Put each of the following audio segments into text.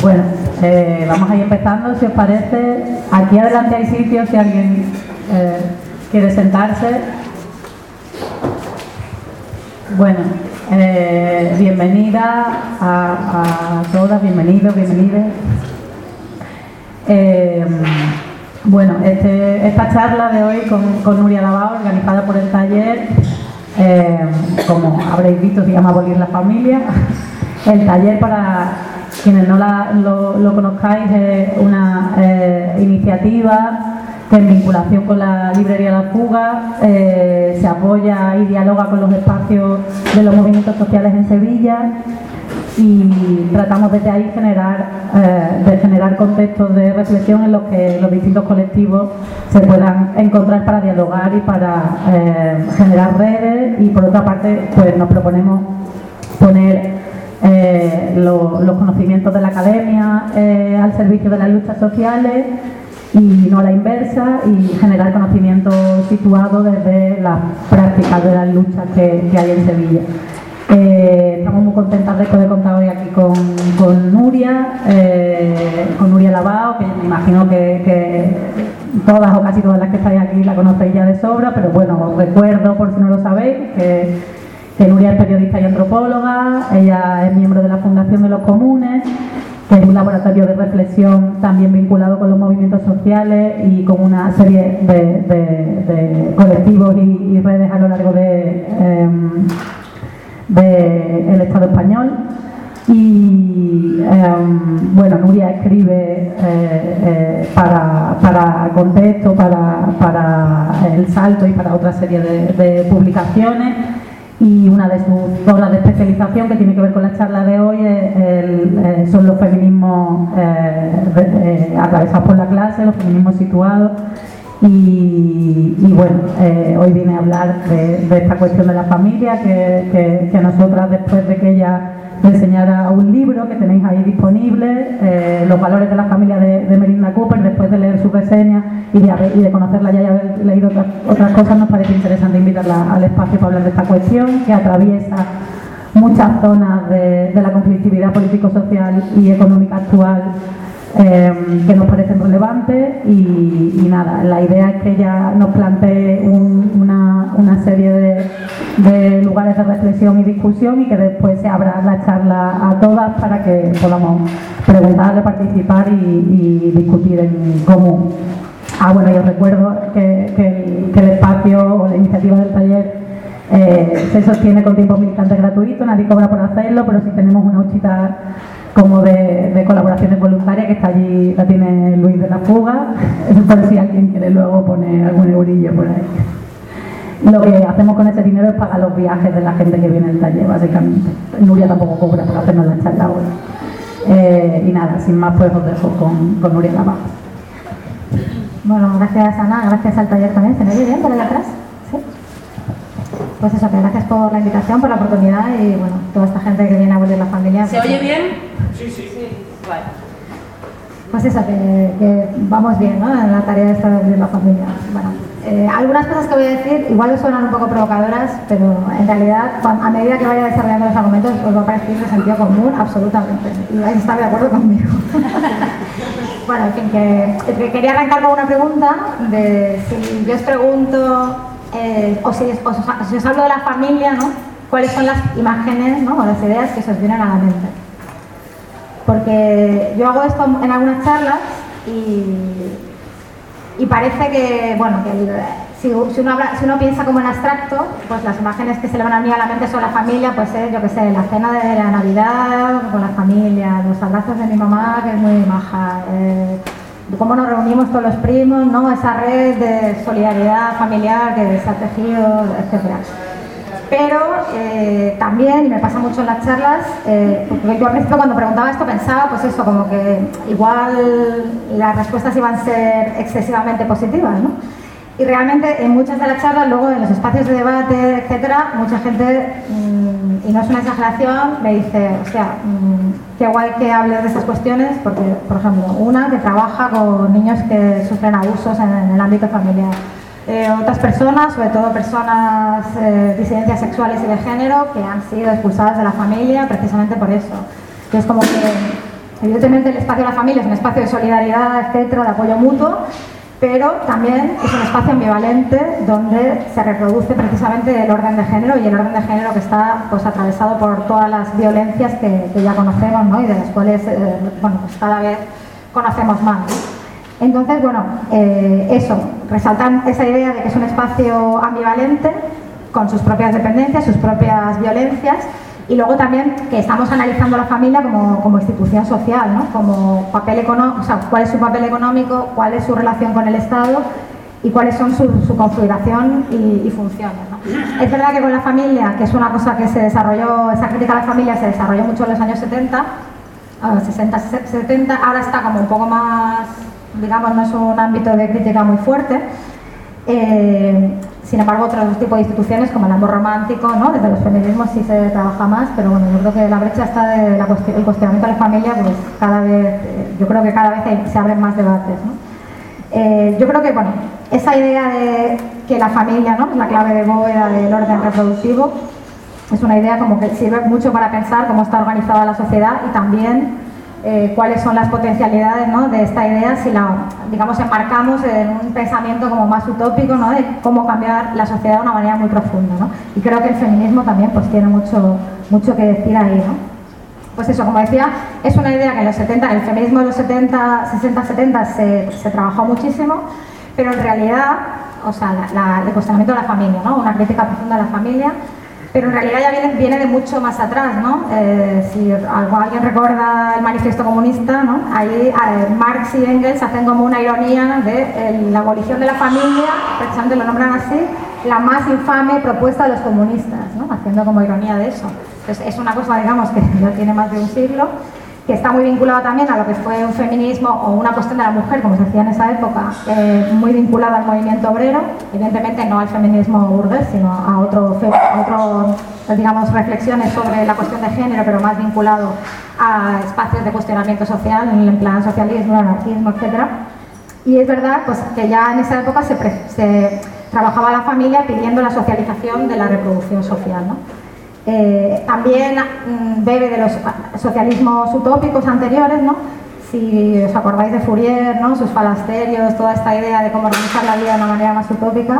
Bueno, vamos a ir empezando, si os parece. Aquí adelante hay sitios, si alguien quiere sentarse. Bueno, bienvenida a todas, bienvenidos, bienvenidas. Bueno, esta charla de hoy con Nuria Lavao, organizada por el taller, como habréis visto, se llama Abolir la familia. El taller, para quienes no lo conozcáis, es una iniciativa que en vinculación con la librería La Fuga se apoya y dialoga con los espacios de los movimientos sociales en Sevilla, y tratamos desde ahí de generar contextos de reflexión en los que los distintos colectivos se puedan encontrar para dialogar y para generar redes. Y por otra parte, pues nos proponemos poner los conocimientos de la academia al servicio de las luchas sociales y no a la inversa, y generar conocimiento situado desde las prácticas de las luchas que hay en Sevilla. Estamos muy contentas de poder contar hoy aquí con Nuria Lavao, que me imagino que todas o casi todas las que estáis aquí la conocéis ya de sobra, pero bueno, os recuerdo, por si no lo sabéis, que Nuria es periodista y antropóloga. Ella es miembro de la Fundación de los Comunes, que es un laboratorio de reflexión también vinculado con los movimientos sociales y con una serie de colectivos y redes a lo largo del Estado español. Y bueno, Nuria escribe para Contexto, para El Salto y para otra serie de publicaciones. Y una de sus zonas de especialización, que tiene que ver con la charla de hoy, son los feminismos atravesados por la clase, los feminismos situados. Y bueno, hoy viene a hablar de esta cuestión de la familia, que a nosotras, después de que ella me enseñara un libro que tenéis ahí disponible, Los valores de la familia de Melinda Cooper, después de leer su reseña y de conocerla ya y haber leído otras cosas, nos parece interesante invitarla al espacio para hablar de esta cuestión, que atraviesa muchas zonas de la conflictividad político-social y económica actual, que nos parecen relevantes. Y nada, la idea es que ella nos plantee una serie de lugares de reflexión y discusión, y que después se abra la charla a todas para que podamos preguntarle, participar y discutir en común. Bueno, yo recuerdo que el espacio o la iniciativa del taller se sostiene con tiempo militante gratuito, nadie cobra por hacerlo, pero sí tenemos una huchita como de colaboraciones voluntarias, que está allí, la tiene Luis de La Fuga, por si alguien quiere luego poner algún eurillo por ahí. Lo que hacemos con ese dinero es pagar los viajes de la gente que viene al taller, básicamente. Nuria tampoco cobra por hacernos la charla hoy. Y nada, sin más, pues os dejo con Nuria Lavao. Bueno, gracias Ana, gracias al taller también. ¿Se me oye bien por ahí atrás? ¿Sí? Pues eso, que gracias por la invitación, por la oportunidad, y bueno, toda esta gente que viene a abolir la familia. ¿Se oye bien? Sí. Vale. Pues eso, que vamos bien, ¿no?, en la tarea de abolir la familia. Bueno, algunas cosas que voy a decir igual suenan un poco provocadoras, pero en realidad a medida que vaya desarrollando los argumentos os va a parecer de sentido común absolutamente, y vais a estar de acuerdo conmigo. Bueno, en fin, que quería arrancar con una pregunta de si yo os pregunto, o si os hablo de la familia, ¿no?, cuáles son las imágenes, ¿no?, o las ideas que se os vienen a la mente. Porque yo hago esto en algunas charlas y parece que, bueno, si uno piensa como en abstracto, pues las imágenes que se le van a venir a la mente son la familia, pues yo qué sé, la cena de la Navidad con la familia, los abrazos de mi mamá, que es muy maja, cómo nos reunimos todos los primos, ¿no?, esa red de solidaridad familiar que se ha tejido, etcétera. Pero también, y me pasa mucho en las charlas, porque yo al principio cuando preguntaba esto pensaba, pues eso, como que igual las respuestas iban a ser excesivamente positivas, ¿no? Y realmente en muchas de las charlas, luego en los espacios de debate, etcétera, mucha gente, y no es una exageración, me dice, hostia, qué guay que hables de estas cuestiones, porque, por ejemplo, una que trabaja con niños que sufren abusos en el ámbito familiar. Otras personas, sobre todo personas disidencias sexuales y de género, que han sido expulsadas de la familia precisamente por eso. Entonces, como que Evidentemente el espacio de la familia es un espacio de solidaridad, etcétera, de apoyo mutuo, pero también es un espacio ambivalente donde se reproduce precisamente el orden de género, y el orden de género que está pues atravesado por todas las violencias que ya conocemos, ¿no? Y de las cuales bueno, pues cada vez conocemos más. Entonces, bueno, eso, resaltan esa idea de que es un espacio ambivalente con sus propias dependencias, sus propias violencias, y luego también que estamos analizando la familia como institución social, ¿no? Como papel económico, o sea, cuál es su papel económico, cuál es su relación con el Estado y cuáles son su configuración y funciones, ¿no? Es verdad que con la familia, que es una cosa que se desarrolló, esa crítica a la familia se desarrolló mucho en los años 70, 60, 70, ahora está como un poco más, digamos, no es un ámbito de crítica muy fuerte. Sin embargo, otros tipos de instituciones como el amor romántico, ¿no? Desde los feminismos sí se trabaja más, pero bueno, yo creo que la brecha está de el cuestionamiento de la familia, pues cada vez, yo creo que cada vez se abren más debates, ¿no? Yo creo que, bueno, esa idea de que la familia, ¿no?, es la clave de bóveda del orden reproductivo, es una idea como que sirve mucho para pensar cómo está organizada la sociedad y también cuáles son las potencialidades, ¿no?, de esta idea si la, digamos, enmarcamos en un pensamiento como más utópico, ¿no?, de cómo cambiar la sociedad de una manera muy profunda, ¿no? Y creo que el feminismo también pues tiene mucho que decir ahí, ¿no? Pues eso, como decía, es una idea que en los 70, el feminismo de los 70, 60, 70 se trabajó muchísimo, pero en realidad, o sea, el cuestionamiento de la familia, ¿no?, una crítica profunda de la familia, pero en realidad ya viene de mucho más atrás, ¿no? Si alguien recuerda el manifiesto comunista, ¿no?, ahí Marx y Engels hacen como una ironía de la abolición de la familia, precisamente lo nombran así, la más infame propuesta de los comunistas, ¿no?, haciendo como ironía de eso. Entonces es una cosa, digamos, que ya tiene más de un siglo, que está muy vinculado también a lo que fue un feminismo o una cuestión de la mujer, como se hacía en esa época, muy vinculada al movimiento obrero, evidentemente no al feminismo burgués, sino a otro, digamos, reflexiones sobre la cuestión de género, pero más vinculado a espacios de cuestionamiento social, en plan socialismo, anarquismo, etc. Y es verdad pues, que ya en esa época se trabajaba la familia pidiendo la socialización de la reproducción social, ¿no? También bebe de los socialismos utópicos anteriores, ¿no? Si os acordáis de Fourier, ¿no?, sus falasterios, toda esta idea de cómo organizar la vida de una manera más utópica,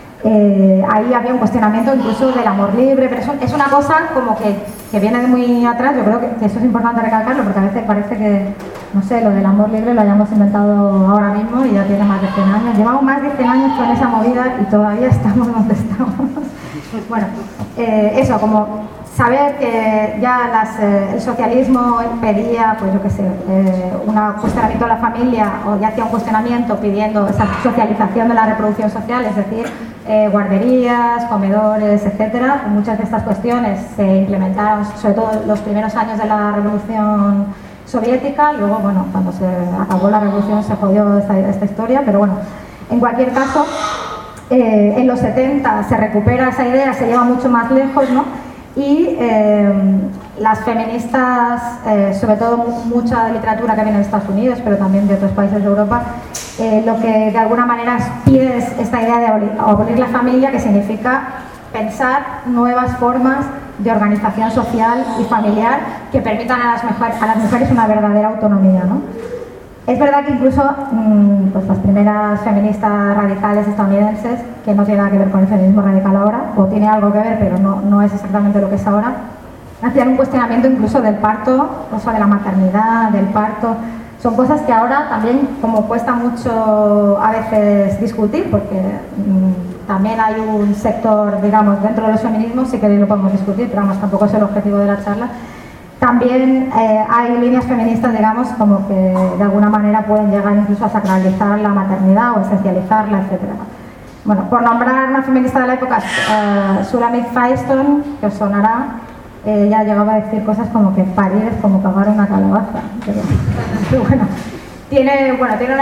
ahí había un cuestionamiento incluso del amor libre, pero es una cosa como que viene de muy atrás. Yo creo que eso es importante recalcarlo, porque a veces parece que, no sé, lo del amor libre lo hayamos inventado ahora mismo y ya tiene más de 100 años. Llevamos más de 100 años con esa movida y todavía estamos donde estamos. Bueno, eso, como saber que ya el socialismo pedía, pues yo qué sé, un cuestionamiento de la familia, o ya hacía un cuestionamiento pidiendo esa socialización de la reproducción social, es decir, guarderías, comedores, etcétera. Muchas de estas cuestiones se implementaron, sobre todo en los primeros años de la Revolución Soviética. Luego, bueno, cuando se acabó la revolución se jodió esta historia, pero bueno, en cualquier caso, en los 70 se recupera esa idea, se lleva mucho más lejos, ¿no? Y las feministas, sobre todo mucha literatura que viene de Estados Unidos, pero también de otros países de Europa, lo que de alguna manera pide es esta idea de abolir la familia, que significa pensar nuevas formas de organización social y familiar que permitan a las mujeres una verdadera autonomía, ¿no? Es verdad que incluso pues las primeras feministas radicales estadounidenses, que no tiene nada que ver con el feminismo radical ahora, o tiene algo que ver, pero no es exactamente lo que es ahora, hacían un cuestionamiento incluso del parto, o sea, de la maternidad, del parto. Son cosas que ahora también como cuesta mucho a veces discutir, porque también hay un sector, digamos, dentro de los feminismos, sí que lo podemos discutir, pero vamos, tampoco es el objetivo de la charla. También hay líneas feministas, digamos, como que de alguna manera pueden llegar incluso a sacralizar la maternidad o esencializarla, etc. Bueno, por nombrar una feminista de la época, Shulamit Firestone, que os sonará, ella llegaba a decir cosas como que parir es como cavar una calabaza. Pero bueno, tiene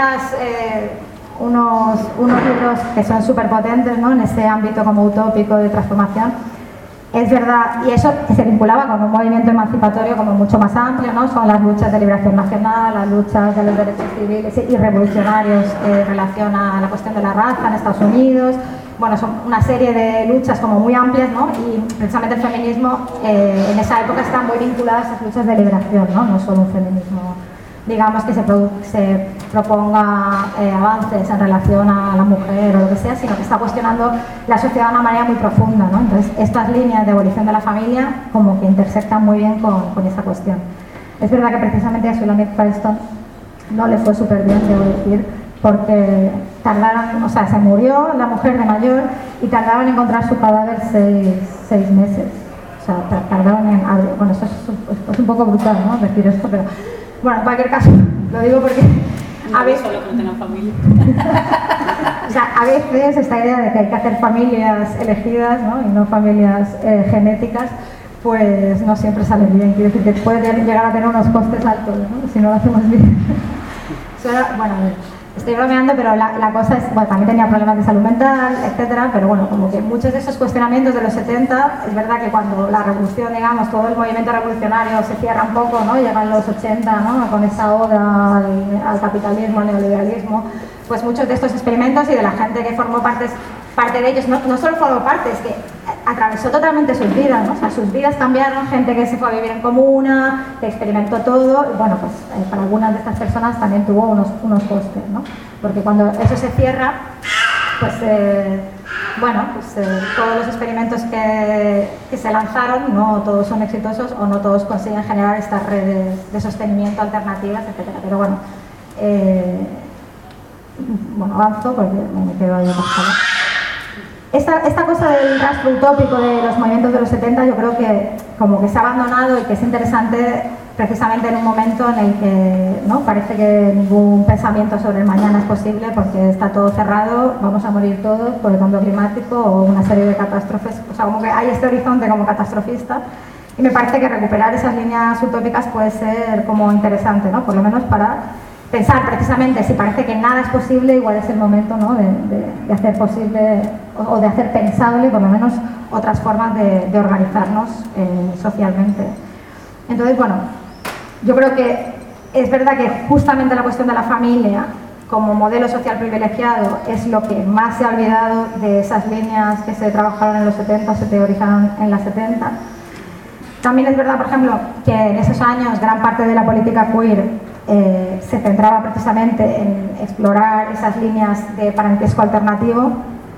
unos libros que son súper potentes, ¿no?, en ese ámbito como utópico de transformación. Es verdad, y eso se vinculaba con un movimiento emancipatorio como mucho más amplio, ¿no? Son las luchas de liberación nacional, las luchas de los derechos civiles y revolucionarios en relación a la cuestión de la raza en Estados Unidos, bueno, son una serie de luchas como muy amplias, ¿no? Y precisamente el feminismo en esa época está muy vinculado a esas luchas de liberación, ¿no? No solo un feminismo, digamos, que se proponga avances en relación a la mujer o lo que sea, sino que está cuestionando la sociedad de una manera muy profunda, ¿no? Entonces, estas líneas de abolición de la familia como que intersectan muy bien con esa cuestión. Es verdad que precisamente a Shulamit Firestone no le fue súper bien, debo decir, porque tardaron, o sea, se murió la mujer de mayor y tardaron en encontrar su cadáver 6 meses. O sea, tardaron en... Bueno, eso es un poco brutal, ¿no? Decir esto, pero... Bueno, en cualquier caso, lo digo porque... A veces solo que no tengan familia. O sea, a veces esta idea de que hay que hacer familias elegidas, ¿no? Y no familias genéticas, pues no siempre sale bien. Quiero decir que puede llegar a tener unos costes altos, ¿no? Si no lo hacemos bien. Bueno, estoy bromeando, pero la cosa es, bueno, también tenía problemas de salud mental, etcétera, pero bueno, como que muchos de esos cuestionamientos de los 70, es verdad que cuando la revolución, digamos, todo el movimiento revolucionario se cierra un poco, ¿no? Llegan los 80, ¿no? Con esa oda al capitalismo, al neoliberalismo, pues muchos de estos experimentos y de la gente que formó parte de ellos, no solo formó parte, es que atravesó totalmente sus vidas, ¿no? O sea, sus vidas cambiaron, gente que se fue a vivir en comuna, que experimentó todo, y bueno, pues para algunas de estas personas también tuvo unos costes, ¿no? Porque cuando eso se cierra, pues, todos los experimentos que se lanzaron, no todos son exitosos o no todos consiguen generar estas redes de sostenimiento alternativas, etcétera. Pero bueno, avanzo porque me quedo ahí atascada. Esta cosa del rastro utópico de los movimientos de los 70 yo creo que como que se ha abandonado y que es interesante precisamente en un momento en el que no parece que ningún pensamiento sobre el mañana es posible porque está todo cerrado, vamos a morir todos por el cambio climático o una serie de catástrofes, o sea, como que hay este horizonte como catastrofista y me parece que recuperar esas líneas utópicas puede ser como interesante, ¿no? Por lo menos para pensar precisamente si parece que nada es posible, igual es el momento, ¿no? de hacer posible o de hacer pensable por lo menos otras formas de organizarnos socialmente. Entonces, bueno, yo creo que es verdad que justamente la cuestión de la familia como modelo social privilegiado es lo que más se ha olvidado de esas líneas que se trabajaron en los 70, se teorizaron en las 70. También es verdad, por ejemplo, que en esos años gran parte de la política queer se centraba precisamente en explorar esas líneas de parentesco alternativo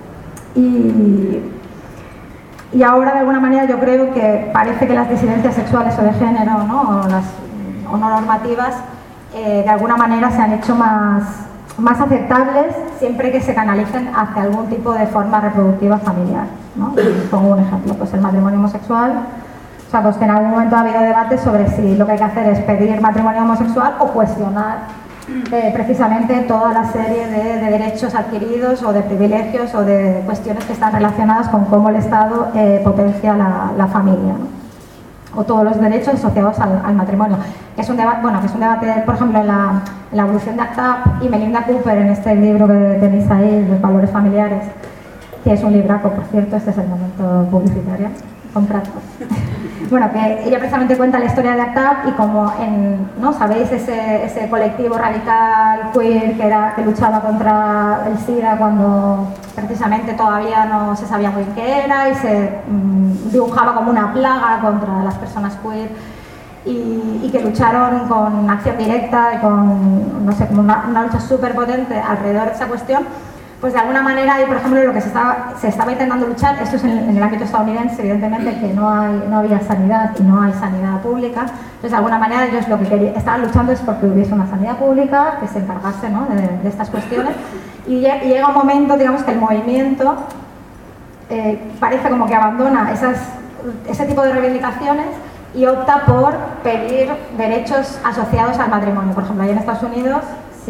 y ahora de alguna manera yo creo que parece que las disidencias sexuales o de género, ¿no? o no normativas de alguna manera se han hecho más aceptables siempre que se canalicen hacia algún tipo de forma reproductiva familiar, ¿no? Pongo un ejemplo, pues el matrimonio homosexual. O sea, pues que en algún momento ha habido debate sobre si lo que hay que hacer es pedir matrimonio homosexual o cuestionar precisamente toda la serie de derechos adquiridos o de privilegios o de cuestiones que están relacionadas con cómo el Estado potencia la familia, ¿no? O todos los derechos asociados al matrimonio. Es un debate, bueno, que es un debate, por ejemplo, en la evolución de ACT UP y Melinda Cooper en este libro que tenéis ahí, Los valores familiares, que es un libraco, por cierto, este es el momento publicitario, compradlo. Bueno, que ella precisamente cuenta la historia de ACT UP y como ¿no? ¿Sabéis ese colectivo radical queer que luchaba contra el SIDA cuando precisamente todavía no se sabía muy bien qué era y se dibujaba como una plaga contra las personas queer y que lucharon con acción directa y con, no sé, como una lucha súper potente alrededor de esa cuestión? Pues de alguna manera, y por ejemplo, lo que se estaba intentando luchar, esto es en el ámbito estadounidense, evidentemente, que no había sanidad y no hay sanidad pública, entonces de alguna manera ellos lo que estaban luchando es porque hubiese una sanidad pública que se encargase, ¿no? de estas cuestiones, y llega un momento, digamos, que el movimiento parece como que abandona ese tipo de reivindicaciones y opta por pedir derechos asociados al matrimonio. Por ejemplo, ahí en Estados Unidos,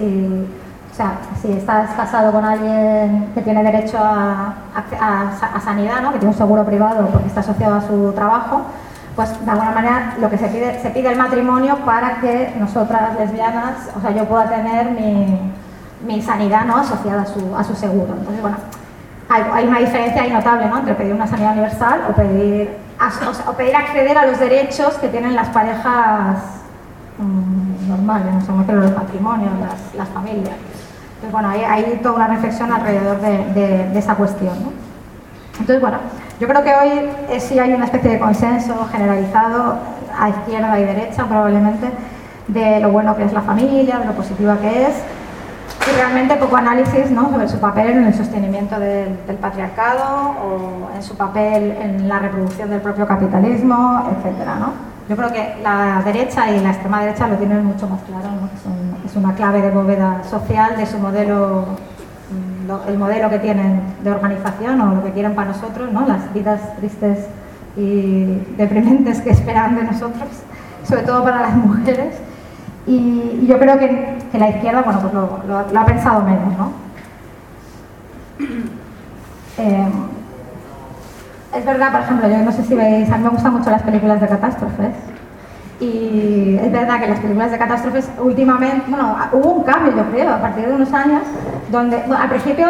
si estás casado con alguien que tiene derecho a sanidad, ¿no? Que tiene un seguro privado porque está asociado a su trabajo, pues de alguna manera lo que se pide el matrimonio para que nosotras lesbianas, o sea, yo pueda tener mi sanidad, ¿no? Asociada a su seguro. Entonces, bueno, hay una diferencia ahí notable, ¿no? Entre pedir una sanidad universal o pedir acceder a los derechos que tienen las parejas normales, no sé, los matrimonios, las familias. Entonces, bueno, hay toda una reflexión alrededor de esa cuestión, ¿no? Entonces, bueno, yo creo que hoy sí hay una especie de consenso generalizado a izquierda y derecha, probablemente, de lo bueno que es la familia, de lo positiva que es, y realmente poco análisis, ¿no?, sobre su papel en el sostenimiento del patriarcado o en su papel en la reproducción del propio capitalismo, etcétera, ¿no? Yo creo que la derecha y la extrema derecha lo tienen mucho más claro, ¿no? Es una clave de bóveda social de su modelo, el modelo que tienen de organización o lo que quieren para nosotros, ¿no? Las vidas tristes y deprimentes que esperan de nosotros, sobre todo para las mujeres. Y yo creo que la izquierda, bueno, pues lo ha pensado menos, ¿no? Es verdad, por ejemplo, yo no sé si veis, a mí me gustan mucho las películas de catástrofes, y es verdad que las películas de catástrofes últimamente, bueno, hubo un cambio, yo creo, a partir de unos años, donde, bueno, al principio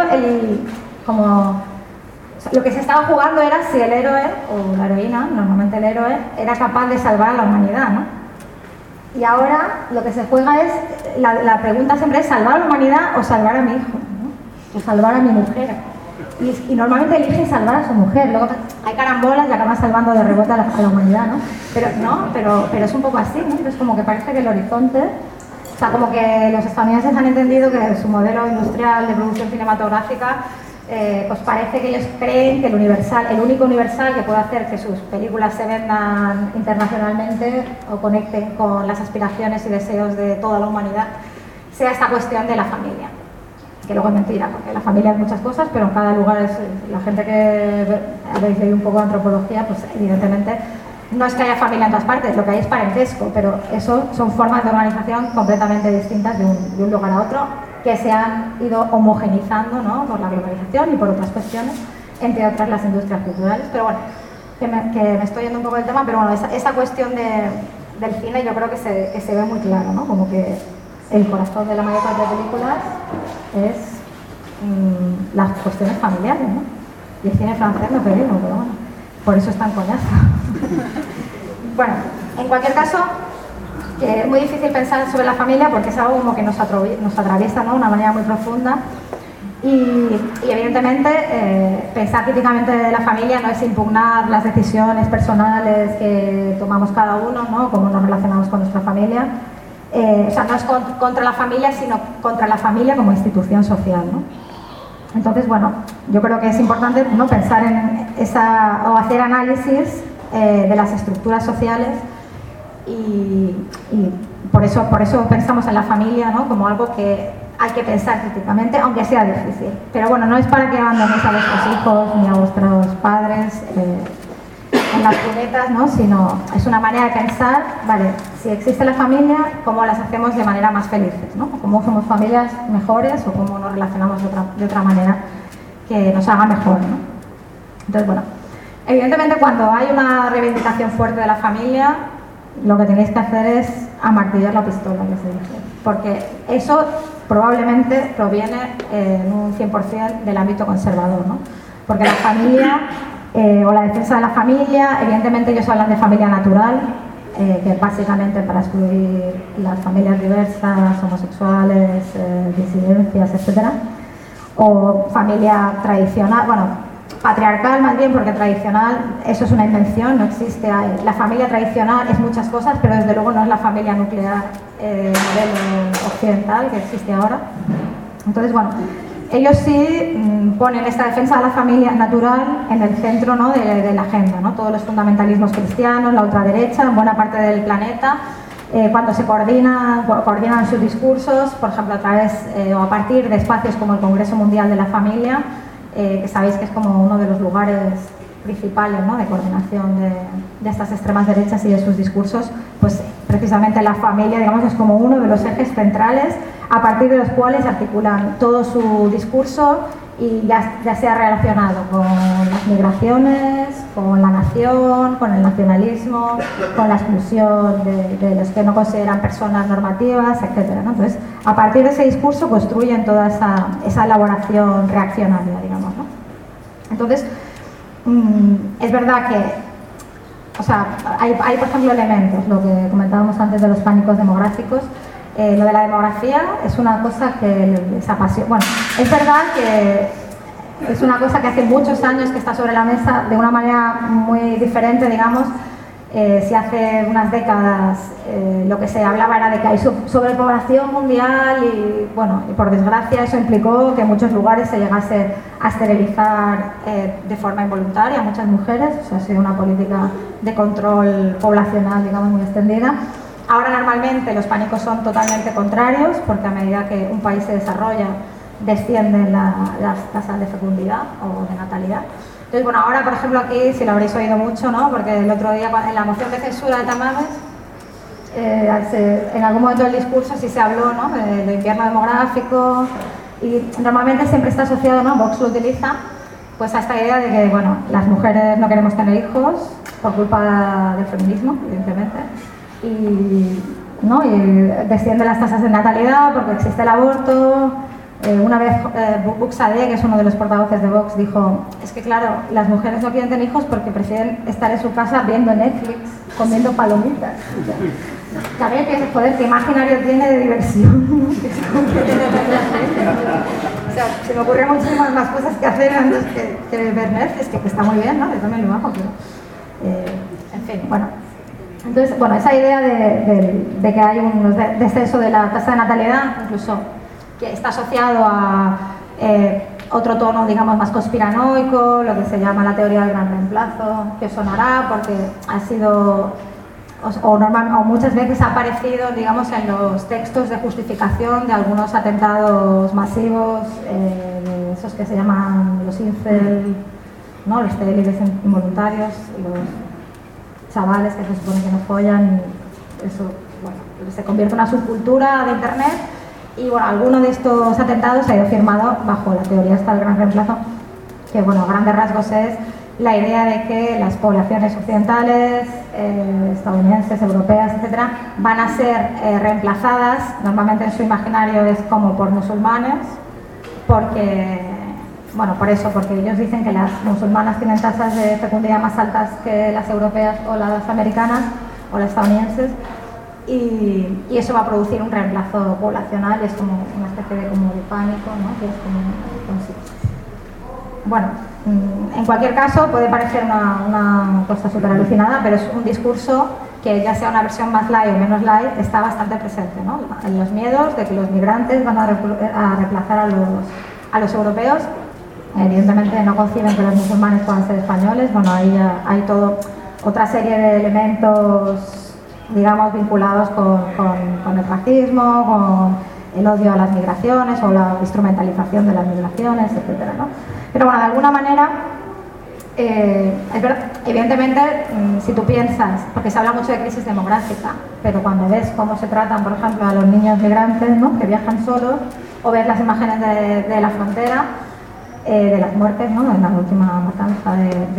lo que se estaba jugando era si el héroe o la heroína, normalmente el héroe, era capaz de salvar a la humanidad, ¿no? Y ahora lo que se juega es, la pregunta siempre es salvar a la humanidad o salvar a mi hijo, ¿no? O salvar a mi mujer. Y normalmente eligen salvar a su mujer. Luego hay carambolas y acaban salvando de rebote a la humanidad, ¿no? Pero es un poco así, ¿no? Es como que parece que el horizonte, o sea, como que los estadounidenses han entendido que su modelo industrial de producción cinematográfica, pues parece que ellos creen que el único universal que puede hacer que sus películas se vendan internacionalmente o conecten con las aspiraciones y deseos de toda la humanidad, sea esta cuestión de la familia. Que luego es mentira, porque la familia es muchas cosas, pero en cada lugar es, la gente que habéis leído un poco de antropología, pues evidentemente no es que haya familia en todas partes, lo que hay es parentesco, pero eso son formas de organización completamente distintas de un lugar a otro, que se han ido homogenizando, ¿no?, por la globalización y por otras cuestiones, entre otras las industrias culturales. Pero bueno, que me estoy yendo un poco del tema, pero bueno, esa cuestión del cine yo creo que se ve muy claro, ¿no? Como que el corazón de la mayor parte de películas es las cuestiones familiares, ¿no? Y el cine francés no pedimos, pero bueno, por eso es tan coñazo. Bueno, en cualquier caso, que es muy difícil pensar sobre la familia porque es algo como que nos atraviesa, ¿no?, de una manera muy profunda. Y evidentemente pensar críticamente de la familia no es impugnar las decisiones personales que tomamos cada uno, ¿no?, cómo nos relacionamos con nuestra familia. O sea, no es contra la familia, sino contra la familia como institución social, ¿no? Entonces, bueno, yo creo que es importante, ¿no?, pensar en o hacer análisis de las estructuras sociales y por eso pensamos en la familia, ¿no?, como algo que hay que pensar críticamente, aunque sea difícil. Pero bueno, no es para que abandonéis a vuestros hijos ni a vuestros padres en las cunetas, ¿no?, sino es una manera de pensar, vale, si existe la familia, ¿cómo las hacemos de manera más felices, ¿no? ¿Cómo somos familias mejores o cómo nos relacionamos de otra manera que nos haga mejor, ¿no? Entonces, bueno, evidentemente cuando hay una reivindicación fuerte de la familia, lo que tenéis que hacer es amartillar la pistola, que se dice, porque eso probablemente proviene en un 100% del ámbito conservador, ¿no? Porque la familia o la defensa de la familia, evidentemente ellos hablan de familia natural, que básicamente para excluir las familias diversas, homosexuales, disidencias, etcétera, o familia tradicional, bueno, patriarcal más bien, porque tradicional, eso es una invención, no existe. La familia tradicional es muchas cosas, pero desde luego no es la familia nuclear modelo occidental que existe ahora. Entonces, bueno, ellos sí ponen esta defensa de la familia natural en el centro, ¿no?, de la agenda, ¿no? Todos los fundamentalismos cristianos, la ultraderecha, en buena parte del planeta, cuando se coordinan sus discursos, por ejemplo, a través o a partir de espacios como el Congreso Mundial de la Familia, que sabéis que es como uno de los lugares principales, ¿no?, de coordinación de estas extremas derechas y de sus discursos, pues precisamente la familia, digamos, es como uno de los ejes centrales a partir de los cuales articulan todo su discurso y ya sea relacionado con las migraciones, con la nación, con el nacionalismo, con la exclusión de los que no consideran personas normativas, etc., ¿no? Entonces, a partir de ese discurso construyen toda esa elaboración reaccionaria, digamos, ¿no? Entonces, es verdad que, o sea, hay por ejemplo elementos, lo que comentábamos antes de los pánicos demográficos, lo de la demografía es una cosa que les apasiona. Bueno, es verdad que es una cosa que hace muchos años que está sobre la mesa de una manera muy diferente, digamos. Si hace unas décadas lo que se hablaba era de que hay sobrepoblación mundial y, bueno, y por desgracia eso implicó que en muchos lugares se llegase a esterilizar de forma involuntaria a muchas mujeres. O sea, ha sido una política de control poblacional, digamos, muy extendida. Ahora normalmente los pánicos son totalmente contrarios, porque a medida que un país se desarrolla descienden las tasas de fecundidad o de natalidad. Entonces, bueno, ahora, por ejemplo, aquí, si lo habréis oído mucho, ¿no? Porque el otro día, en la moción de censura de Tamames, en algún momento del discurso sí se habló, ¿no? Del invierno demográfico, y normalmente siempre está asociado, ¿no? Vox lo utiliza, pues a esta idea de que, bueno, las mujeres no queremos tener hijos por culpa del feminismo, evidentemente, y descienden las tasas de natalidad porque existe el aborto. Una vez Buxadé, que es uno de los portavoces de Vox, dijo: es que claro, las mujeres no quieren tener hijos porque prefieren estar en su casa viendo Netflix, comiendo palomitas. También piensas, joder, ¿qué imaginario tiene de diversión? O sea, se me ocurren muchísimas más cosas que hacer antes que ver Netflix, que está muy bien, ¿no? Yo también lo hago, pero... en fin, bueno. Entonces, bueno, esa idea de que hay un descenso de la tasa de natalidad, incluso que está asociado a otro tono, digamos, más conspiranoico, lo que se llama la teoría del gran reemplazo, que os sonará porque ha sido, o muchas veces ha aparecido, digamos, en los textos de justificación de algunos atentados masivos, esos que se llaman los incel, ¿no? Los estériles involuntarios, los chavales que se supone que no follan, y eso, bueno, se convierte en una subcultura de internet. Y bueno, alguno de estos atentados ha ido firmado bajo la teoría esta del gran reemplazo, que, bueno, a grandes rasgos es la idea de que las poblaciones occidentales, estadounidenses, europeas, etcétera, van a ser reemplazadas, normalmente en su imaginario es como por musulmanes, porque, bueno, por eso, porque ellos dicen que las musulmanas tienen tasas de fecundidad más altas que las europeas o las americanas o las estadounidenses. Y eso va a producir un reemplazo poblacional, es como una especie de pánico, ¿no? Que es como sí. Bueno, en cualquier caso puede parecer una cosa súper alucinada, pero es un discurso que, ya sea una versión más light o menos light, está bastante presente, ¿no? En los miedos de que los migrantes van a reemplazar a los europeos. Evidentemente no conciben que los musulmanes puedan ser españoles. Bueno, ahí hay otra serie de elementos, digamos, vinculados con el racismo, con el odio a las migraciones o la instrumentalización de las migraciones, etcétera, ¿no? Pero bueno, de alguna manera, es verdad, evidentemente, si tú piensas, porque se habla mucho de crisis demográfica, pero cuando ves cómo se tratan, por ejemplo, a los niños migrantes, ¿no? Que viajan solos, o ves las imágenes de la frontera, de las muertes, ¿no? En la última matanza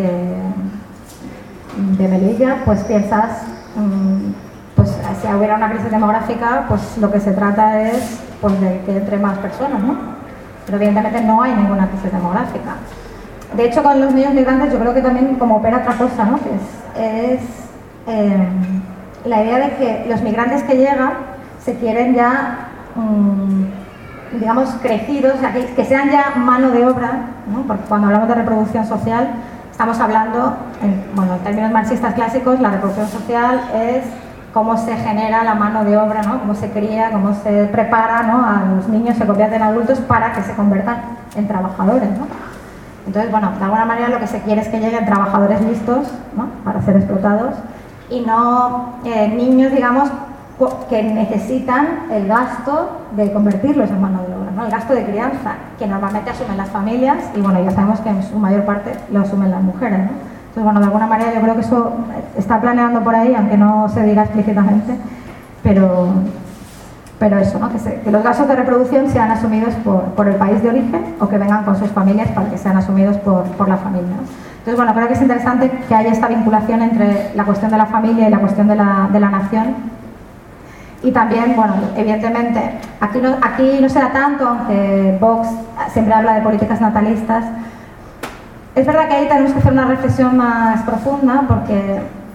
de Melilla, pues piensas, pues si hubiera una crisis demográfica, pues lo que se trata es, pues, de que entre más personas, ¿no? Pero evidentemente no hay ninguna crisis demográfica. De hecho, con los niños migrantes yo creo que también como opera otra cosa, ¿no? Que es la idea de que los migrantes que llegan se quieren ya, digamos, crecidos, o sea, que sean ya mano de obra, ¿no? Porque cuando hablamos de reproducción social estamos hablando, en términos marxistas clásicos, la reproducción social es cómo se genera la mano de obra, ¿no? Cómo se cría, cómo se prepara, ¿no? A los niños, se convierten en adultos para que se conviertan en trabajadores, ¿no? Entonces, bueno, de alguna manera lo que se quiere es que lleguen trabajadores listos, ¿no? Para ser explotados, y no niños, digamos, que necesitan el gasto de convertirlos en mano de obra, ¿no? El gasto de crianza, que normalmente asumen las familias, y bueno, ya sabemos que en su mayor parte lo asumen las mujeres, ¿no? Entonces, bueno, de alguna manera yo creo que eso está planeando por ahí, aunque no se diga explícitamente, pero eso, ¿no? Que los gastos de reproducción sean asumidos por el país de origen, o que vengan con sus familias para que sean asumidos por la familia, ¿no? Entonces, bueno, creo que es interesante que haya esta vinculación entre la cuestión de la familia y la cuestión de la nación. Y también, bueno, evidentemente, aquí no se da tanto, aunque Vox siempre habla de políticas natalistas. Es verdad que ahí tenemos que hacer una reflexión más profunda, porque,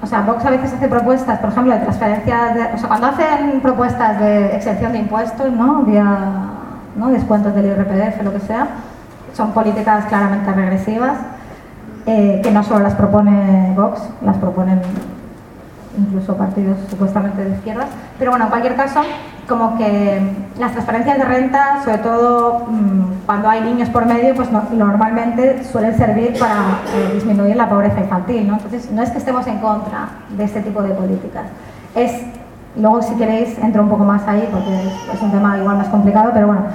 O sea, Vox a veces hace propuestas, por ejemplo, de transferencias, o sea, cuando hacen propuestas de exención de impuestos, ¿no? Vía, ¿no? Descuentos del IRPF, lo que sea, son políticas claramente regresivas, que no solo las propone Vox, las proponen incluso partidos supuestamente de izquierdas, pero bueno, en cualquier caso, como que las transferencias de renta, sobre todo cuando hay niños por medio, pues normalmente suelen servir para disminuir la pobreza infantil, ¿no? Entonces, no es que estemos en contra de este tipo de políticas, luego si queréis entro un poco más ahí porque es un tema igual más complicado, pero bueno,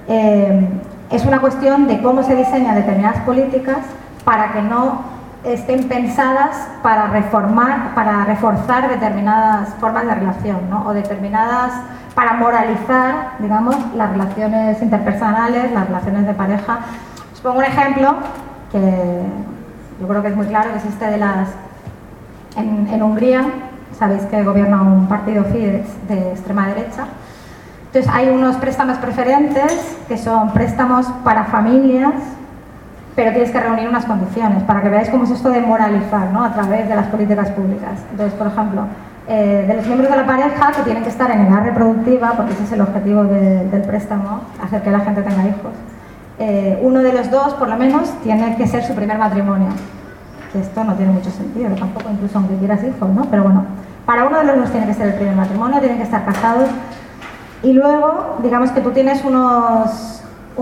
es una cuestión de cómo se diseñan determinadas políticas para que no estén pensadas para reforzar determinadas formas de relación, ¿no? O para moralizar, digamos, las relaciones interpersonales, las relaciones de pareja. Os pongo un ejemplo que yo creo que es muy claro, que es este en Hungría, sabéis que gobierna un partido Fidesz de extrema derecha. Entonces hay unos préstamos preferentes que son préstamos para familias, pero tienes que reunir unas condiciones para que veáis cómo es esto de moralizar, ¿no? A través de las políticas públicas. Entonces, por ejemplo, de los miembros de la pareja que tienen que estar en edad reproductiva, porque ese es el objetivo del préstamo, hacer que la gente tenga hijos, uno de los dos, por lo menos, tiene que ser su primer matrimonio. Que esto no tiene mucho sentido, tampoco, incluso aunque quieras hijos, ¿no? Pero bueno, para uno de los dos tiene que ser el primer matrimonio, tienen que estar casados. Y luego, digamos que tú tienes unos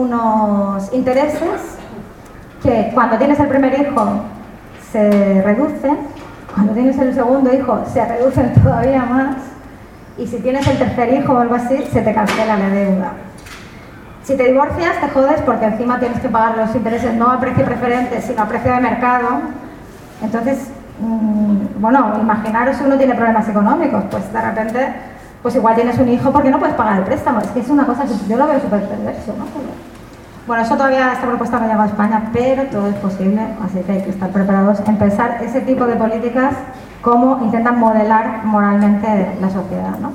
intereses que cuando tienes el primer hijo se reducen, cuando tienes el segundo hijo se reducen todavía más, y si tienes el tercer hijo o algo así, se te cancela la deuda. Si te divorcias te jodes porque encima tienes que pagar los intereses no a precio preferente, sino a precio de mercado. Entonces, bueno, imaginaros si uno tiene problemas económicos, pues de repente, pues igual tienes un hijo porque no puedes pagar el préstamo. Es que es una cosa que yo lo veo súper perverso, ¿no? Bueno, eso todavía, esta propuesta no llega a España, pero todo es posible, así que hay que estar preparados en pensar ese tipo de políticas, cómo intentan modelar moralmente la sociedad, ¿no?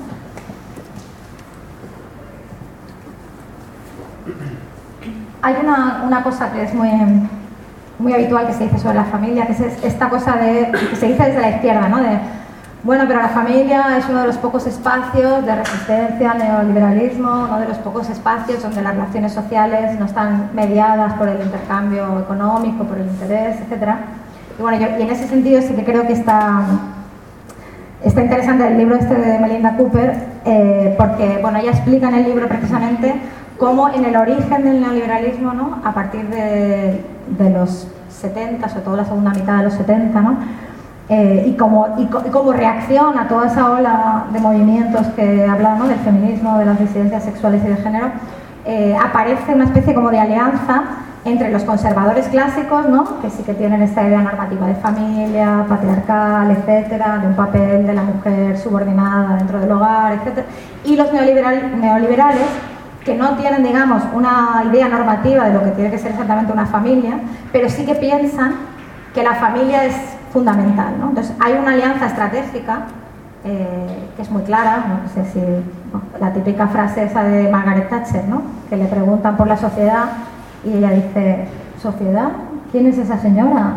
Hay una cosa que es muy habitual que se dice sobre la familia, que es esta cosa que se dice desde la izquierda, ¿no? Bueno, pero la familia es uno de los pocos espacios de resistencia al neoliberalismo, uno de los pocos espacios donde las relaciones sociales no están mediadas por el intercambio económico, por el interés, etc. Y bueno, y en ese sentido sí que creo que está interesante el libro este de Melinda Cooper, porque bueno, ella explica en el libro precisamente cómo en el origen del neoliberalismo, ¿no? A partir de los 70, sobre todo la segunda mitad de los 70, ¿no? Y como reacción a toda esa ola de movimientos que hablamos, ¿no? Del feminismo, de las disidencias sexuales y de género, aparece una especie como de alianza entre los conservadores clásicos, ¿no? Que sí que tienen esta idea normativa de familia, patriarcal, etcétera, de un papel de la mujer subordinada dentro del hogar, etcétera, y los neoliberales, que no tienen, digamos, una idea normativa de lo que tiene que ser exactamente una familia, pero sí que piensan que la familia es fundamental, ¿no? Entonces hay una alianza estratégica que es muy clara, no sé si la típica frase esa de Margaret Thatcher, ¿no? Que le preguntan por la sociedad y ella dice, ¿sociedad? ¿Quién es esa señora?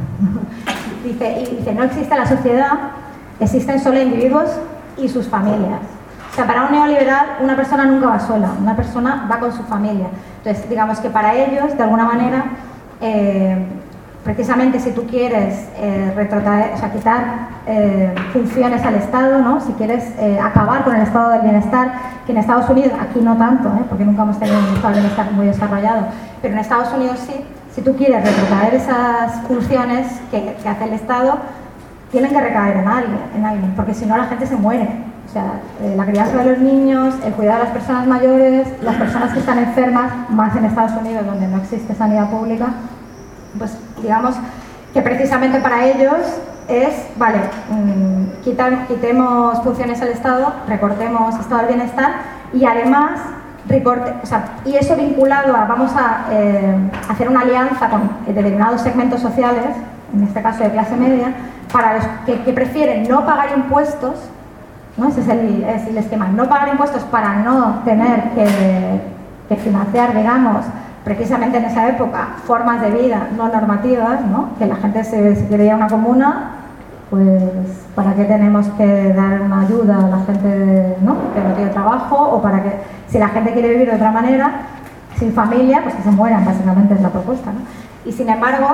dice, no existe la sociedad, existen solo individuos y sus familias. O sea, para un neoliberal una persona nunca va sola, una persona va con su familia. Entonces, digamos que para ellos, de alguna manera, precisamente si tú quieres quitar funciones al Estado, ¿no? Si quieres acabar con el estado del bienestar, que en Estados Unidos, aquí no tanto, porque nunca hemos tenido un estado del bienestar muy desarrollado, pero en Estados Unidos sí, si tú quieres retrotraer esas funciones que hace el Estado, tienen que recaer en alguien, porque si no la gente se muere. O sea, la crianza de los niños, el cuidado de las personas mayores, las personas que están enfermas, más en Estados Unidos donde no existe sanidad pública, pues digamos que precisamente para ellos es, vale, quitemos funciones al Estado, recortemos estado del bienestar y además y eso vinculado a vamos a hacer una alianza con determinados segmentos sociales, en este caso de clase media, para los que prefieren no pagar impuestos, ¿no? Ese es el esquema, no pagar impuestos para no tener que financiar, digamos, precisamente en esa época, formas de vida no normativas, ¿no? Que la gente se quería una comuna, pues ¿para qué tenemos que dar una ayuda a la gente, ¿no?, que no tiene trabajo? O para que, si la gente quiere vivir de otra manera, sin familia, pues que se mueran, básicamente es la propuesta, ¿no? Y sin embargo,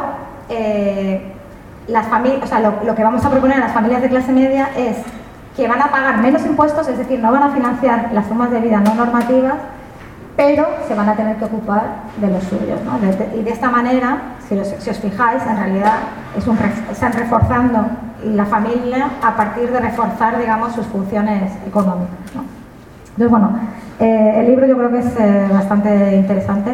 las familias, o sea, lo que vamos a proponer a las familias de clase media es que van a pagar menos impuestos, es decir, no van a financiar las formas de vida no normativas, pero se van a tener que ocupar de los suyos, ¿no? Y de esta manera, si os fijáis, en realidad están reforzando la familia a partir de reforzar, digamos, sus funciones económicas, ¿no? Entonces, bueno, el libro yo creo que es bastante interesante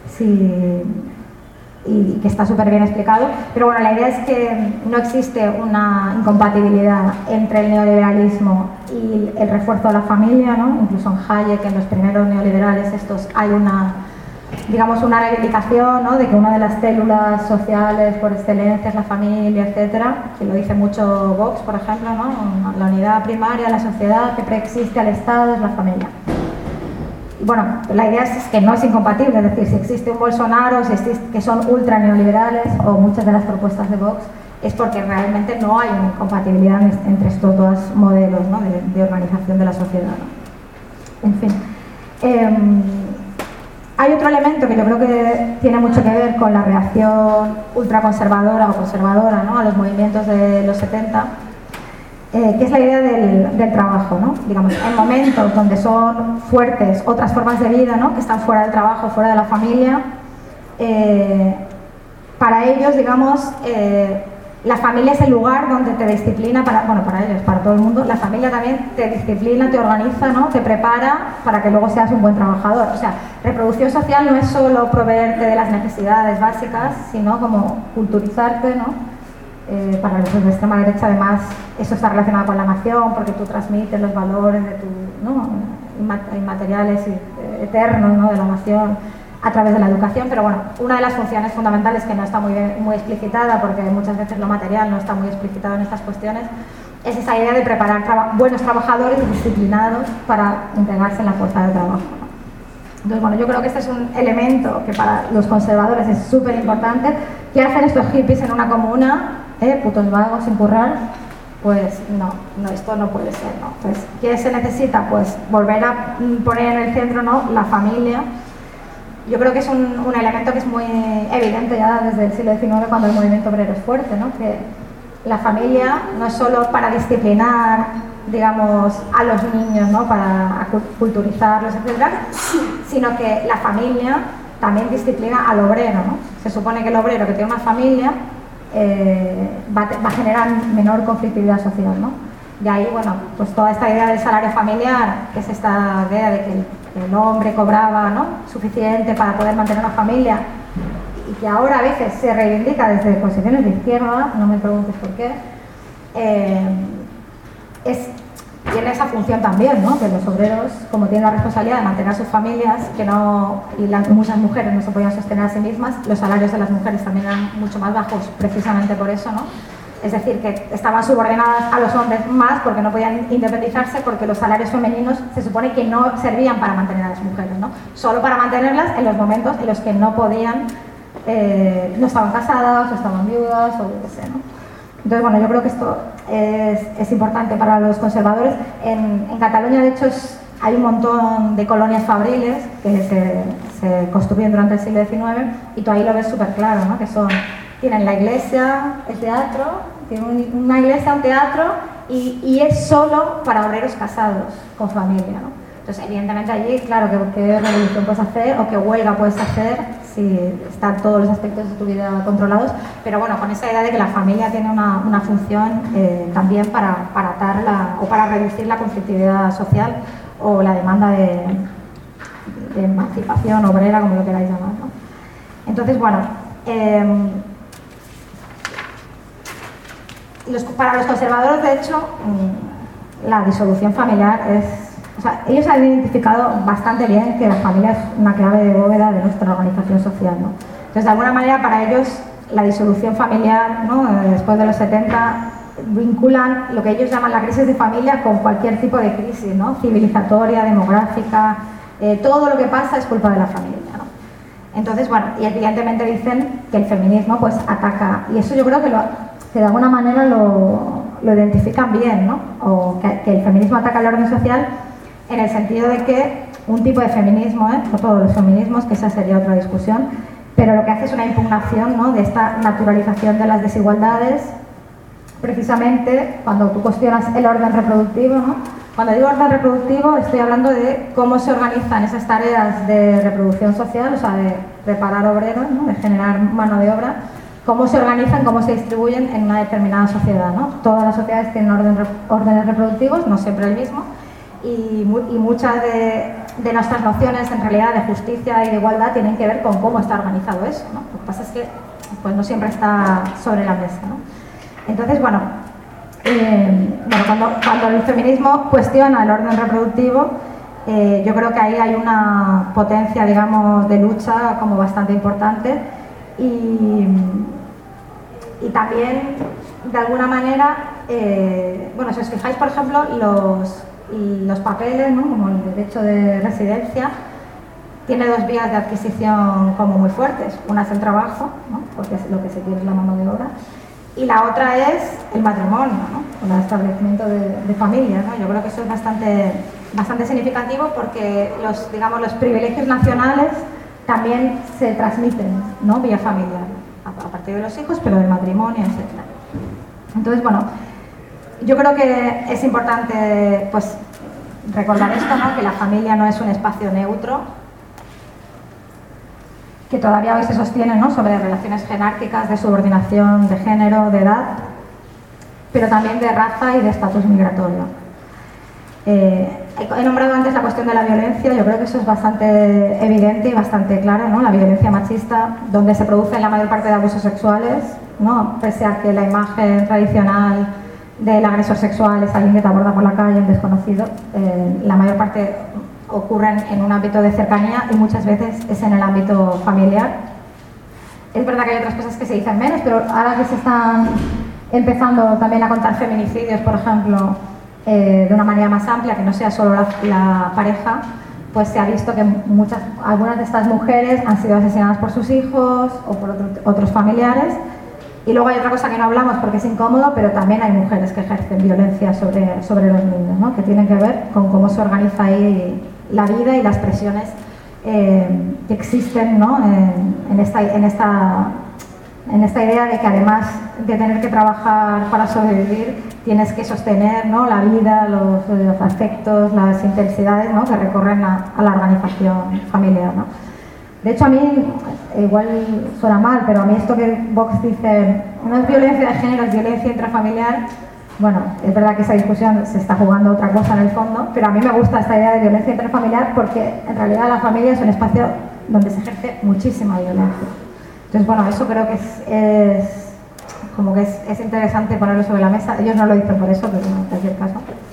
y que está súper bien explicado, pero bueno, la idea es que no existe una incompatibilidad entre el neoliberalismo y el refuerzo de la familia, ¿no? Incluso en Hayek, en los primeros neoliberales estos, hay una reivindicación, ¿no?, de que una de las células sociales por excelencia es la familia, etcétera, que lo dice mucho Vox, por ejemplo, ¿no? La unidad primaria de la sociedad que preexiste al Estado es la familia. Y bueno, la idea es que no es incompatible, es decir, si existe un Bolsonaro, que son ultra neoliberales, o muchas de las propuestas de Vox, es porque realmente no hay una incompatibilidad entre estos dos modelos, ¿no?, de organización de la sociedad, ¿no? En fin. Hay otro elemento que yo creo que tiene mucho que ver con la reacción ultraconservadora o conservadora, ¿no?, a los movimientos de los 70, que es la idea del trabajo, ¿no? Digamos, en momentos donde son fuertes otras formas de vida, ¿no?, que están fuera del trabajo, fuera de la familia, para ellos, digamos, la familia es el lugar donde te disciplina, para ellos, para todo el mundo, la familia también te disciplina, te organiza, ¿no?, te prepara para que luego seas un buen trabajador. O sea, reproducción social no es solo proveerte de las necesidades básicas, sino como culturizarte, ¿no? Para los de extrema derecha, además, eso está relacionado con la nación, porque tú transmites los valores de tu, ¿no?, inmateriales y eternos, ¿no?, de la nación a través de la educación. Pero bueno, una de las funciones fundamentales que no está muy explicitada, porque muchas veces lo material no está muy explicitado en estas cuestiones, es esa idea de preparar buenos trabajadores disciplinados para integrarse en la fuerza de trabajo, ¿no? Entonces, bueno, yo creo que este es un elemento que para los conservadores es súper importante. ¿Qué hacen estos hippies en una comuna? Putos vagos sin currar. Pues no, esto no puede ser, ¿no? Entonces, ¿qué se necesita? Pues volver a poner en el centro, ¿no?, la familia. Yo creo que es un elemento que es muy evidente ya desde el siglo XIX, cuando el movimiento obrero es fuerte, ¿no?, que la familia no es solo para disciplinar, digamos, a los niños, ¿no?, para culturizarlos, etc., sino que la familia también disciplina al obrero, ¿no? Se supone que el obrero que tiene una familia va a generar menor conflictividad social, ¿no? Y ahí, bueno, pues toda esta idea del salario familiar, que es esta idea de que el hombre cobraba, ¿no?, suficiente para poder mantener una familia, y que ahora a veces se reivindica desde posiciones de izquierda, no me preguntes por qué, tiene esa función también, ¿no?, que los obreros, como tienen la responsabilidad de mantener sus familias, muchas mujeres no se podían sostener a sí mismas, los salarios de las mujeres también eran mucho más bajos precisamente por eso, ¿no? Es decir, que estaban subordinadas a los hombres más porque no podían independizarse, porque los salarios femeninos se supone que no servían para mantener a las mujeres, ¿no?, solo para mantenerlas en los momentos en los que no podían, no estaban casadas o estaban viudas o yo qué sé, ¿no? Entonces, bueno, yo creo que esto es importante para los conservadores. En Cataluña, de hecho, hay un montón de colonias fabriles que se construyen durante el siglo XIX, y tú ahí lo ves súper claro, ¿no?, que tienen la iglesia, el teatro, tienen una iglesia, un teatro, y es solo para obreros casados con familia, ¿no? Entonces, evidentemente allí, claro, qué revolución puedes hacer o qué huelga puedes hacer si están todos los aspectos de tu vida controlados, pero bueno, con esa idea de que la familia tiene una función también para atarla o para reducir la conflictividad social o la demanda de emancipación obrera, como lo queráis llamar, ¿no? Entonces, bueno, para los conservadores, de hecho, la disolución familiar o sea, ellos han identificado bastante bien que la familia es una clave de bóveda de nuestra organización social, ¿no? Entonces, de alguna manera, para ellos, la disolución familiar, ¿no?, después de los 70, vinculan lo que ellos llaman la crisis de familia con cualquier tipo de crisis, ¿no?, civilizatoria, demográfica, todo lo que pasa es culpa de la familia, ¿no? Entonces, bueno, y evidentemente dicen que el feminismo pues ataca, y eso yo creo que de alguna manera lo lo identifican bien, ¿no? O que el feminismo ataca el orden social en el sentido de que un tipo de feminismo, no todos los feminismos, que esa sería otra discusión, pero lo que hace es una impugnación, ¿no?, de esta naturalización de las desigualdades, precisamente cuando tú cuestionas el orden reproductivo, ¿no? Cuando digo orden reproductivo estoy hablando de cómo se organizan esas tareas de reproducción social, o sea, de preparar obreros, ¿no?, de generar mano de obra, cómo se organizan, cómo se distribuyen en una determinada sociedad, ¿no? Todas las sociedades tienen órdenes reproductivos, no siempre el mismo, y muchas de nuestras nociones en realidad de justicia y de igualdad tienen que ver con cómo está organizado eso, ¿no? Lo que pasa es que pues, no siempre está sobre la mesa, ¿no? Entonces, bueno, cuando el feminismo cuestiona el orden reproductivo, yo creo que ahí hay una potencia, digamos, de lucha como bastante importante y también, de alguna manera, bueno, si os fijáis, por ejemplo, los papeles, ¿no?, como el derecho de residencia, tiene dos vías de adquisición como muy fuertes. Una es el trabajo, ¿no?, porque lo que se quiere es la mano de obra, y la otra es el matrimonio, ¿no?, el establecimiento de familias, ¿no? Yo creo que eso es bastante significativo porque los privilegios nacionales también se transmiten, ¿no?, vía familiar, a partir de los hijos, pero del matrimonio, etc. Entonces, bueno, yo creo que es importante pues, recordar esto, ¿no?, que la familia no es un espacio neutro, que todavía hoy se sostiene, ¿no?, sobre relaciones jerárquicas de subordinación, de género, de edad, pero también de raza y de estatus migratorio. He nombrado antes la cuestión de la violencia, yo creo que eso es bastante evidente y bastante claro, ¿no?, la violencia machista, donde se producen la mayor parte de abusos sexuales, ¿no?, pese a que la imagen tradicional del agresor sexual es alguien que te aborda por la calle, un desconocido, la mayor parte ocurren en un ámbito de cercanía y muchas veces es en el ámbito familiar. Es verdad que hay otras cosas que se dicen menos, pero ahora que se están empezando también a contar feminicidios, por ejemplo, de una manera más amplia, que no sea solo la pareja, pues se ha visto que algunas de estas mujeres han sido asesinadas por sus hijos o por otros familiares. Y luego hay otra cosa que no hablamos porque es incómodo, pero también hay mujeres que ejercen violencia sobre los niños, ¿no?, que tienen que ver con cómo se organiza ahí la vida y las presiones que existen, ¿no?, en esta idea de que además de tener que trabajar para sobrevivir, tienes que sostener, ¿no?, la vida, los afectos, las intensidades, ¿no?, que recorren a la organización familiar, ¿no? De hecho, a mí, igual suena mal, pero a mí esto que Vox dice, no es violencia de género, es violencia intrafamiliar, bueno, es verdad que esa discusión se está jugando otra cosa en el fondo, pero a mí me gusta esta idea de violencia intrafamiliar porque en realidad la familia es un espacio donde se ejerce muchísima violencia. Entonces, bueno, eso creo que es interesante ponerlo sobre la mesa. Ellos no lo dicen por eso, pero en cualquier caso.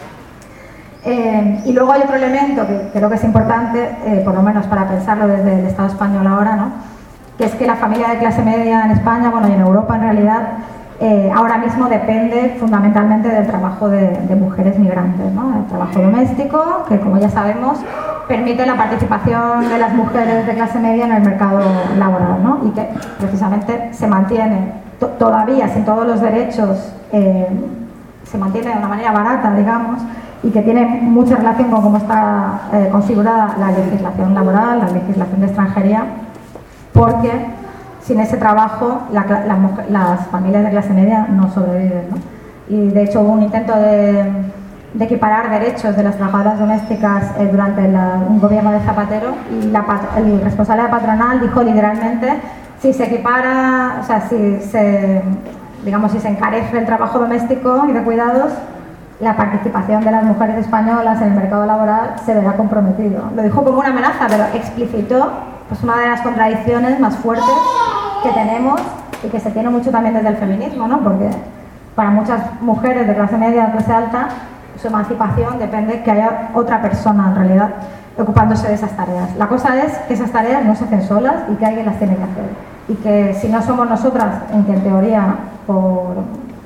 Y luego hay otro elemento que creo que es importante, por lo menos para pensarlo desde el Estado español ahora, ¿no?, que es que la familia de clase media en España, bueno, y en Europa en realidad, ahora mismo depende fundamentalmente del trabajo de mujeres migrantes, ¿no?, el trabajo doméstico, que como ya sabemos permite la participación de las mujeres de clase media en el mercado laboral, ¿no?, y que precisamente se mantiene todavía sin todos los derechos, se mantiene de una manera barata, digamos, y que tiene mucha relación con cómo está configurada la legislación laboral, la legislación de extranjería, porque sin ese trabajo las familias de clase media no sobreviven, ¿no? Y de hecho hubo un intento de equiparar derechos de las trabajadoras domésticas durante un gobierno de Zapatero, y el responsable de la patronal dijo literalmente, si se equipara, o sea, si se encarece el trabajo doméstico y de cuidados, la participación de las mujeres españolas en el mercado laboral se verá comprometido. Lo dijo como una amenaza, pero explicitó pues, una de las contradicciones más fuertes que tenemos y que se tiene mucho también desde el feminismo, ¿no?, porque para muchas mujeres de clase media, de clase alta, su emancipación depende de que haya otra persona en realidad ocupándose de esas tareas. La cosa es que esas tareas no se hacen solas y que alguien las tiene que hacer. Y que si no somos nosotras, en que en teoría, por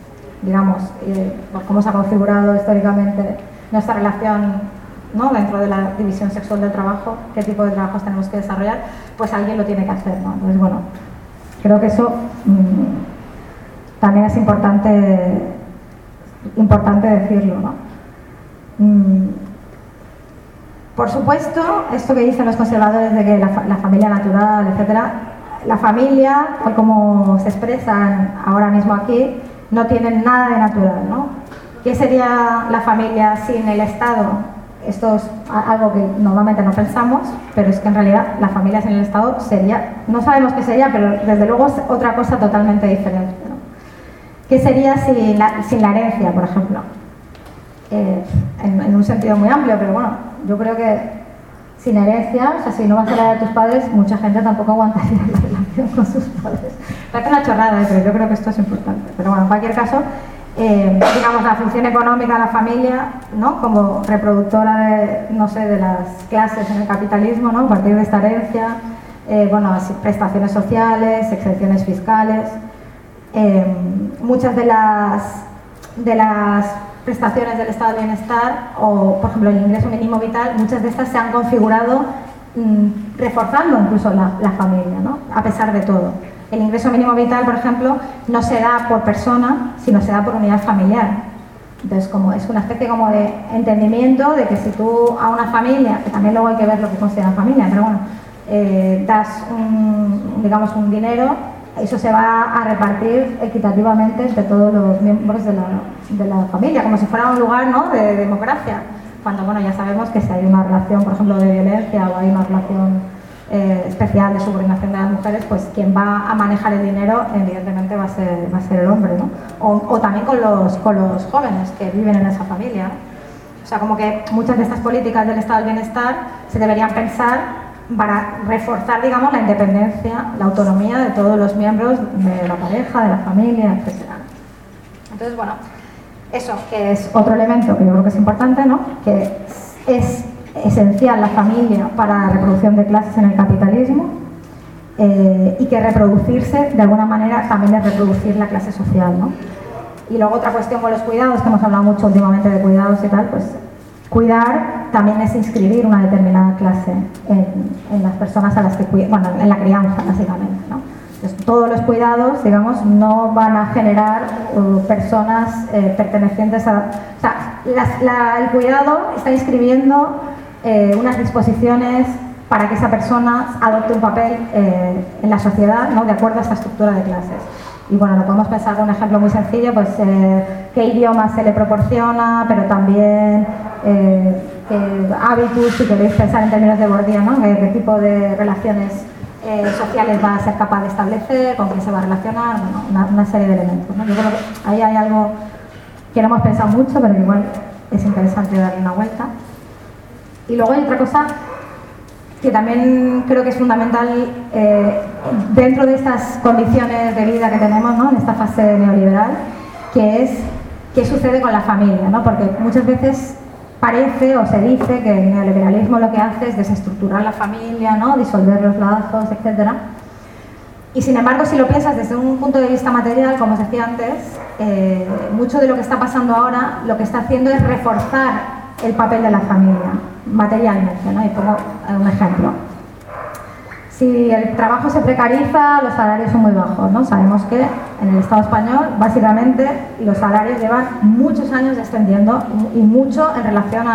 cómo se ha configurado históricamente nuestra relación, ¿no?, dentro de la división sexual del trabajo, qué tipo de trabajos tenemos que desarrollar, pues alguien lo tiene que hacer, ¿no? Entonces, bueno, creo que eso también es importante importante decirlo, ¿no? Por supuesto, esto que dicen los conservadores de que la familia natural, etcétera, la familia, tal como se expresan ahora mismo aquí, no tiene nada de natural, ¿no? ¿Qué sería la familia sin el Estado? Esto es algo que normalmente no pensamos, pero es que en realidad la familia sin el Estado sería, no sabemos qué sería, pero desde luego es otra cosa totalmente diferente, ¿no? ¿Qué sería sin la herencia, por ejemplo? En un sentido muy amplio, pero bueno, yo creo que sin herencia, o sea, si no vas a heredar a tus padres, mucha gente tampoco aguantaría la relación con sus padres. Parece una chorrada, pero yo creo que esto es importante. Pero bueno, en cualquier caso, digamos, la función económica de la familia, ¿no? Como reproductora de, no sé, de las clases en el capitalismo, ¿no? A partir de esta herencia, bueno, así, prestaciones sociales, exenciones fiscales, muchas de las prestaciones del estado de bienestar o, por ejemplo, el ingreso mínimo vital, muchas de estas se han configurado reforzando incluso la familia, ¿no? A pesar de todo. El ingreso mínimo vital, por ejemplo, no se da por persona, sino se da por unidad familiar. Entonces, como es una especie como de entendimiento de que si tú a una familia, que también luego hay que ver lo que considera familia, pero bueno, das digamos un dinero, eso se va a repartir equitativamente entre todos los miembros de la familia, como si fuera un lugar, ¿no?, de democracia. Cuando, bueno, ya sabemos que si hay una relación, por ejemplo, de violencia o hay una relación especial de subordinación de las mujeres, pues quien va a manejar el dinero evidentemente va a ser el hombre, ¿no? O también con los jóvenes que viven en esa familia, ¿no? O sea, como que muchas de estas políticas del estado del bienestar se deberían pensar para reforzar, digamos, la independencia, la autonomía de todos los miembros de la pareja, de la familia, etc. Entonces, bueno, eso que es otro elemento que yo creo que es importante, ¿no? Que es esencial la familia para la reproducción de clases en el capitalismo, y que reproducirse de alguna manera también es reproducir la clase social, ¿no? Y luego otra cuestión con los cuidados, que hemos hablado mucho últimamente de cuidados y tal, pues cuidar también es inscribir una determinada clase en las personas a las que cuidan, bueno, en la crianza básicamente, ¿no? Entonces, todos los cuidados, digamos, no van a generar personas pertenecientes a... O sea, el cuidado está inscribiendo unas disposiciones para que esa persona adopte un papel en la sociedad, ¿no?, de acuerdo a esta estructura de clases. Y bueno, lo podemos pensar con un ejemplo muy sencillo, pues qué idioma se le proporciona, pero también qué hábitos, si queréis pensar en términos de Bourdieu, ¿no?, qué tipo de relaciones sociales va a ser capaz de establecer, con quién se va a relacionar, bueno, una serie de elementos, ¿no? Yo creo que ahí hay algo que no hemos pensado mucho, pero que igual es interesante darle una vuelta. Y luego hay otra cosa que también creo que es fundamental dentro de estas condiciones de vida que tenemos, ¿no?, en esta fase neoliberal, que es qué sucede con la familia, ¿no? Porque muchas veces parece o se dice que el neoliberalismo lo que hace es desestructurar la familia, ¿no?, disolver los lazos, etc. Y sin embargo, si lo piensas desde un punto de vista material, como os decía antes, mucho de lo que está pasando ahora lo que está haciendo es reforzar el papel de la familia materialmente, ¿no? Y pongo un ejemplo. Si el trabajo se precariza, los salarios son muy bajos, ¿no? Sabemos que en el Estado español, básicamente, los salarios llevan muchos años descendiendo y mucho en relación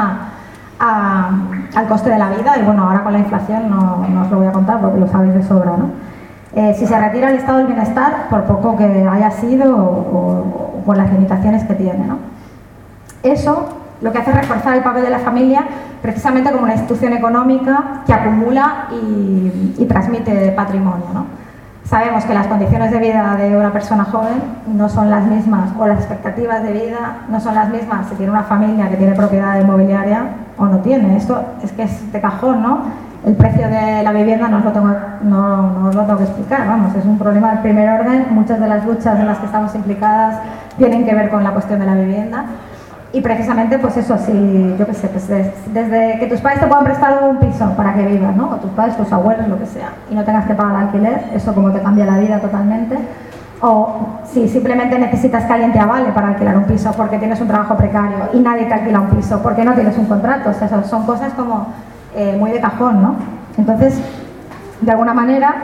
al coste de la vida. Y bueno, ahora con la inflación no os lo voy a contar porque lo sabéis de sobra, ¿no? Si se retira el estado del bienestar, por poco que haya sido o con las limitaciones que tiene, ¿no? Eso lo que hace es reforzar el papel de la familia precisamente como una institución económica que acumula y transmite patrimonio, ¿no? Sabemos que las condiciones de vida de una persona joven no son las mismas, o las expectativas de vida no son las mismas si tiene una familia que tiene propiedad inmobiliaria o no tiene. Esto es que es de cajón, ¿no? El precio de la vivienda no os lo tengo que explicar, vamos, es un problema de primer orden. Muchas de las luchas en las que estamos implicadas tienen que ver con la cuestión de la vivienda. Y precisamente, pues eso, si, yo qué sé, pues desde que tus padres te puedan prestar un piso para que vivas, ¿no? O tus padres, tus abuelos, lo que sea, y no tengas que pagar alquiler, eso como te cambia la vida totalmente. O si simplemente necesitas que alguien te avale para alquilar un piso porque tienes un trabajo precario y nadie te alquila un piso porque no tienes un contrato, o sea, son cosas como muy de cajón, ¿no? Entonces, de alguna manera,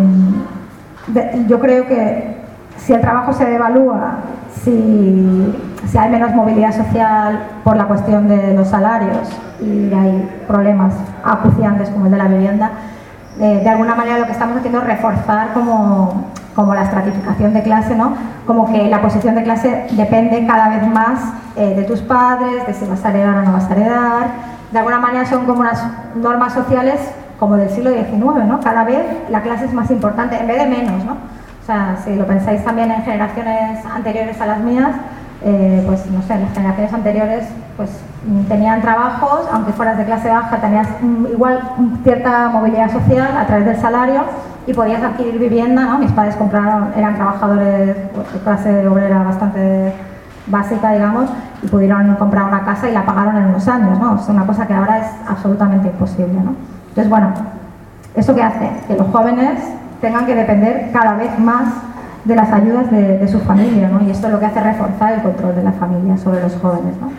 yo creo que si el trabajo se devalúa, si si hay menos movilidad social por la cuestión de los salarios y hay problemas acuciantes como el de la vivienda, de alguna manera lo que estamos haciendo es reforzar como la estratificación de clase, ¿no? Como que la posición de clase depende cada vez más de tus padres, de si vas a heredar o no vas a heredar. De alguna manera son como unas normas sociales como del siglo XIX, ¿no? Cada vez la clase es más importante, en vez de menos, ¿no? O sea, si lo pensáis también en generaciones anteriores a las mías, pues no sé, las generaciones anteriores pues tenían trabajos, aunque fueras de clase baja, tenías igual cierta movilidad social a través del salario y podías adquirir vivienda, ¿no? Mis padres eran trabajadores pues, de clase obrera bastante básica, digamos, y pudieron comprar una casa y la pagaron en unos años, ¿no? Es una cosa que ahora es absolutamente imposible, ¿no? Entonces, bueno, ¿eso qué hace? Que los jóvenes tengan que depender cada vez más de las ayudas de su familia, ¿no? Y esto es lo que hace reforzar el control de la familia sobre los jóvenes, ¿no?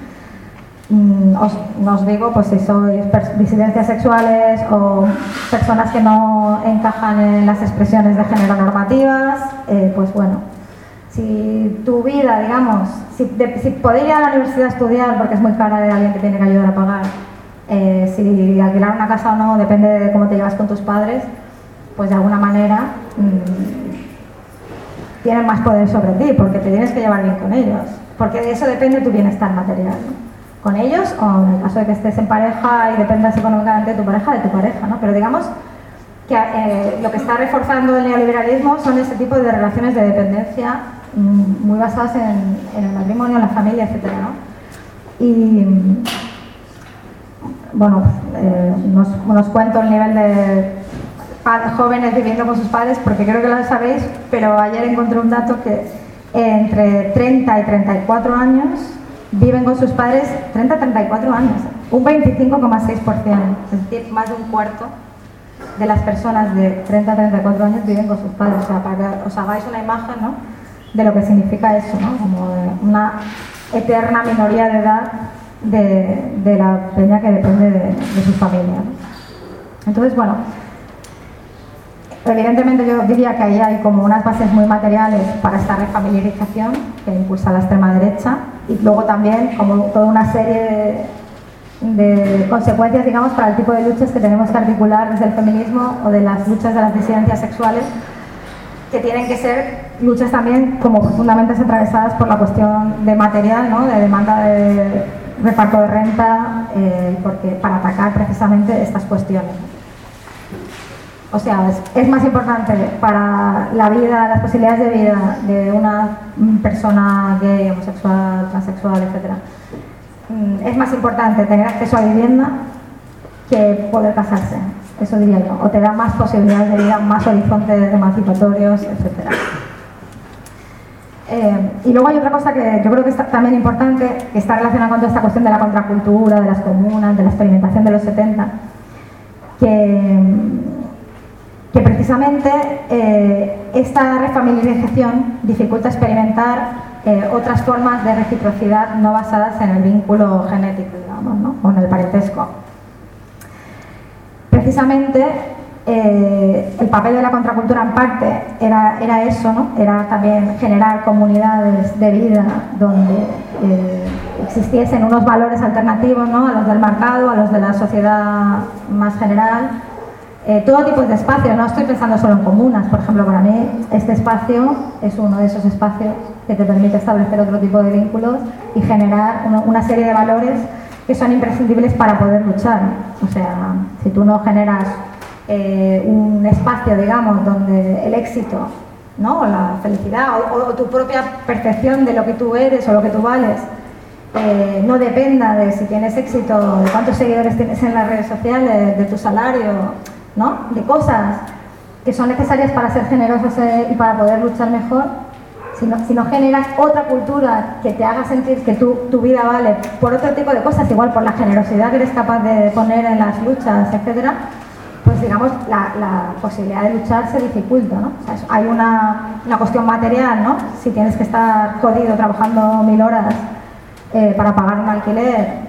Os digo, pues si sois disidencias sexuales o personas que no encajan en las expresiones de género normativas, pues bueno, si tu vida, digamos, si podéis ir a la universidad a estudiar porque es muy cara de alguien que tiene que ayudar a pagar, si alquilar una casa o no depende de cómo te llevas con tus padres, pues de alguna manera tienen más poder sobre ti porque te tienes que llevar bien con ellos, porque de eso depende tu bienestar material, ¿no? Con ellos o en el caso de que estés en pareja y dependas económicamente de tu pareja, ¿no? Pero digamos que lo que está reforzando el neoliberalismo son ese tipo de relaciones de dependencia muy basadas en el matrimonio, en la familia, etcétera, ¿no? Y bueno, no os cuento el nivel de jóvenes viviendo con sus padres porque creo que lo sabéis, pero ayer encontré un dato que entre 30 y 34 años viven con sus padres 30 a 34 años, un 25,6%, es decir, más de un cuarto de las personas de 30 a 34 años viven con sus padres. O sea, para que os hagáis una imagen, ¿no?, de lo que significa eso, ¿no?, como una eterna minoría de edad de la peña que depende de su familia, ¿no? Entonces, bueno, evidentemente yo diría que ahí hay como unas bases muy materiales para esta refamiliarización que impulsa la extrema derecha y luego también como toda una serie de consecuencias, digamos, para el tipo de luchas que tenemos que articular desde el feminismo o de las luchas de las disidencias sexuales, que tienen que ser luchas también como profundamente atravesadas por la cuestión de material, ¿no?, de demanda de reparto de renta, porque para atacar precisamente estas cuestiones. O sea, es más importante para la vida, las posibilidades de vida de una persona gay, homosexual, transexual, etc. Es más importante tener acceso a vivienda que poder casarse, eso diría yo. O te da más posibilidades de vida, más horizontes emancipatorios, etc. Y luego hay otra cosa que yo creo que es también importante, que está relacionada con toda esta cuestión de la contracultura, de las comunas, de la experimentación de los 70, que precisamente esta refamiliarización dificulta experimentar otras formas de reciprocidad no basadas en el vínculo genético, digamos, ¿no?, o en el parentesco. Precisamente el papel de la contracultura en parte era eso, ¿no?, era también generar comunidades de vida donde existiesen unos valores alternativos, ¿no?, a los del mercado, a los de la sociedad más general. Todo tipo de espacios, no estoy pensando solo en comunas. Por ejemplo, para mí este espacio es uno de esos espacios que te permite establecer otro tipo de vínculos y generar una serie de valores que son imprescindibles para poder luchar. O sea, si tú no generas un espacio, digamos, donde el éxito, ¿no?, o la felicidad o tu propia percepción de lo que tú eres o lo que tú vales no dependa de si tienes éxito, de cuántos seguidores tienes en las redes sociales, de tu salario, ¿no?, de cosas que son necesarias para ser generosos y para poder luchar mejor, si no generas otra cultura que te haga sentir que tu vida vale por otro tipo de cosas, igual por la generosidad que eres capaz de poner en las luchas, etcétera, pues digamos la posibilidad de luchar se dificulta, ¿no? O sea, hay una cuestión material, ¿no? Si tienes que estar jodido trabajando 1000 horas para pagar un alquiler,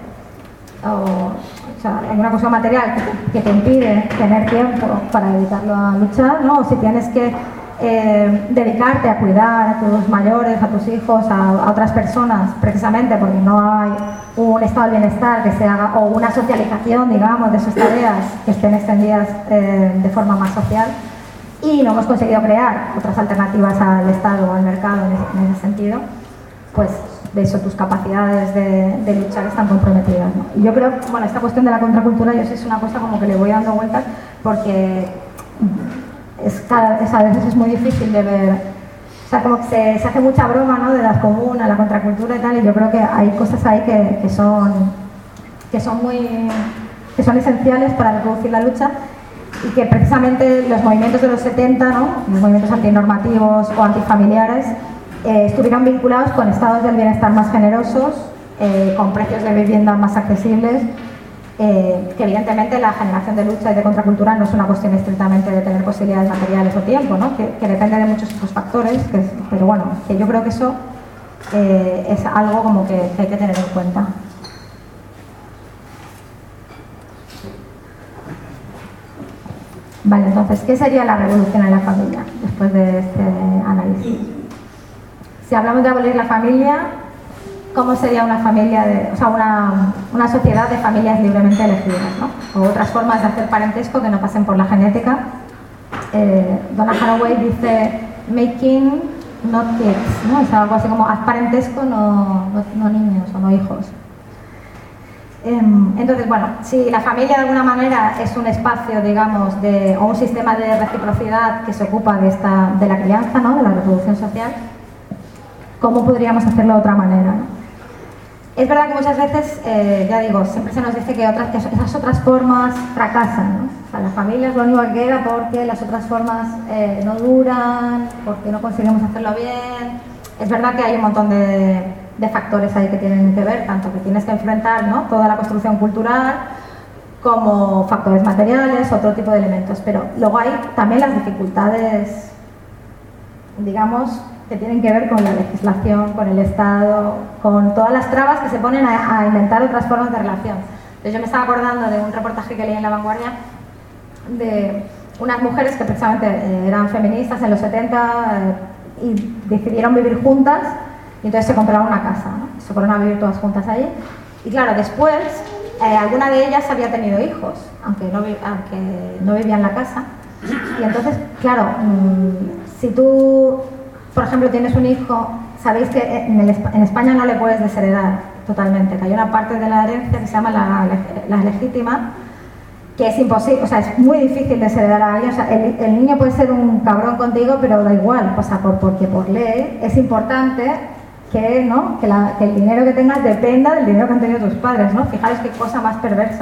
o sea, hay una cuestión material que te impide tener tiempo para dedicarlo a luchar, ¿no? O si tienes que dedicarte a cuidar a tus mayores, a tus hijos, a otras personas, precisamente porque no hay un estado del bienestar que se haga, o una socialización, digamos, de sus tareas que estén extendidas de forma más social, y no hemos conseguido crear otras alternativas al Estado o al mercado en ese sentido, pues de eso tus capacidades de luchar están comprometidas, ¿no? Y yo creo, bueno, esta cuestión de la contracultura yo sé es una cosa como que le voy dando vueltas porque a veces es muy difícil de ver, o sea, como que se hace mucha broma, ¿no?, de las comunas, la contracultura y tal, y yo creo que hay cosas ahí que son esenciales para reproducir la lucha, y que precisamente los movimientos de los 70, ¿no?, los movimientos antinormativos o antifamiliares, estuvieron vinculados con estados del bienestar más generosos, con precios de vivienda más accesibles, que evidentemente la generación de lucha y de contracultura no es una cuestión estrictamente de tener posibilidades materiales o tiempo, ¿no?, que depende de muchos otros factores, pero bueno, que yo creo que eso es algo como que hay que tener en cuenta. Vale, entonces, ¿qué sería la revolución en la familia después de este análisis? Si hablamos de abolir la familia, ¿cómo sería una familia, una sociedad de familias libremente elegidas, ¿no? O otras formas de hacer parentesco que no pasen por la genética. Donna Haraway dice, making not kids, ¿no? Es algo así como, haz parentesco, no niños o no hijos. Entonces, bueno, si la familia de alguna manera es un espacio, digamos, o un sistema de reciprocidad que se ocupa de la crianza, ¿no?, de la reproducción social, ¿cómo podríamos hacerlo de otra manera, ¿no? Es verdad que muchas veces, ya digo, siempre se nos dice que esas otras formas fracasan, ¿no? O sea, la familia es lo único que queda porque las otras formas no duran, porque no conseguimos hacerlo bien. Es verdad que hay un montón de factores ahí que tienen que ver, tanto que tienes que enfrentar, ¿no?, toda la construcción cultural, como factores materiales, otro tipo de elementos. Pero luego hay también las dificultades, digamos, que tienen que ver con la legislación, con el Estado, con todas las trabas que se ponen a inventar otras formas de relación. Entonces yo me estaba acordando de un reportaje que leí en La Vanguardia de unas mujeres que precisamente eran feministas en los 70 y decidieron vivir juntas, y entonces se compraron una casa, ¿no? Se fueron a vivir todas juntas allí. Y claro, después alguna de ellas había tenido hijos, aunque no vivía en la casa. Y entonces, claro, si tú, por ejemplo, tienes un hijo, sabéis que en España no le puedes desheredar totalmente, que hay una parte de la herencia que se llama la legítima, que es imposible, o sea, es muy difícil desheredar a alguien. O sea, el niño puede ser un cabrón contigo, pero da igual, o sea, porque por ley es importante que, ¿no?, que el dinero que tengas dependa del dinero que han tenido tus padres, ¿no? Fijaros qué cosa más perversa.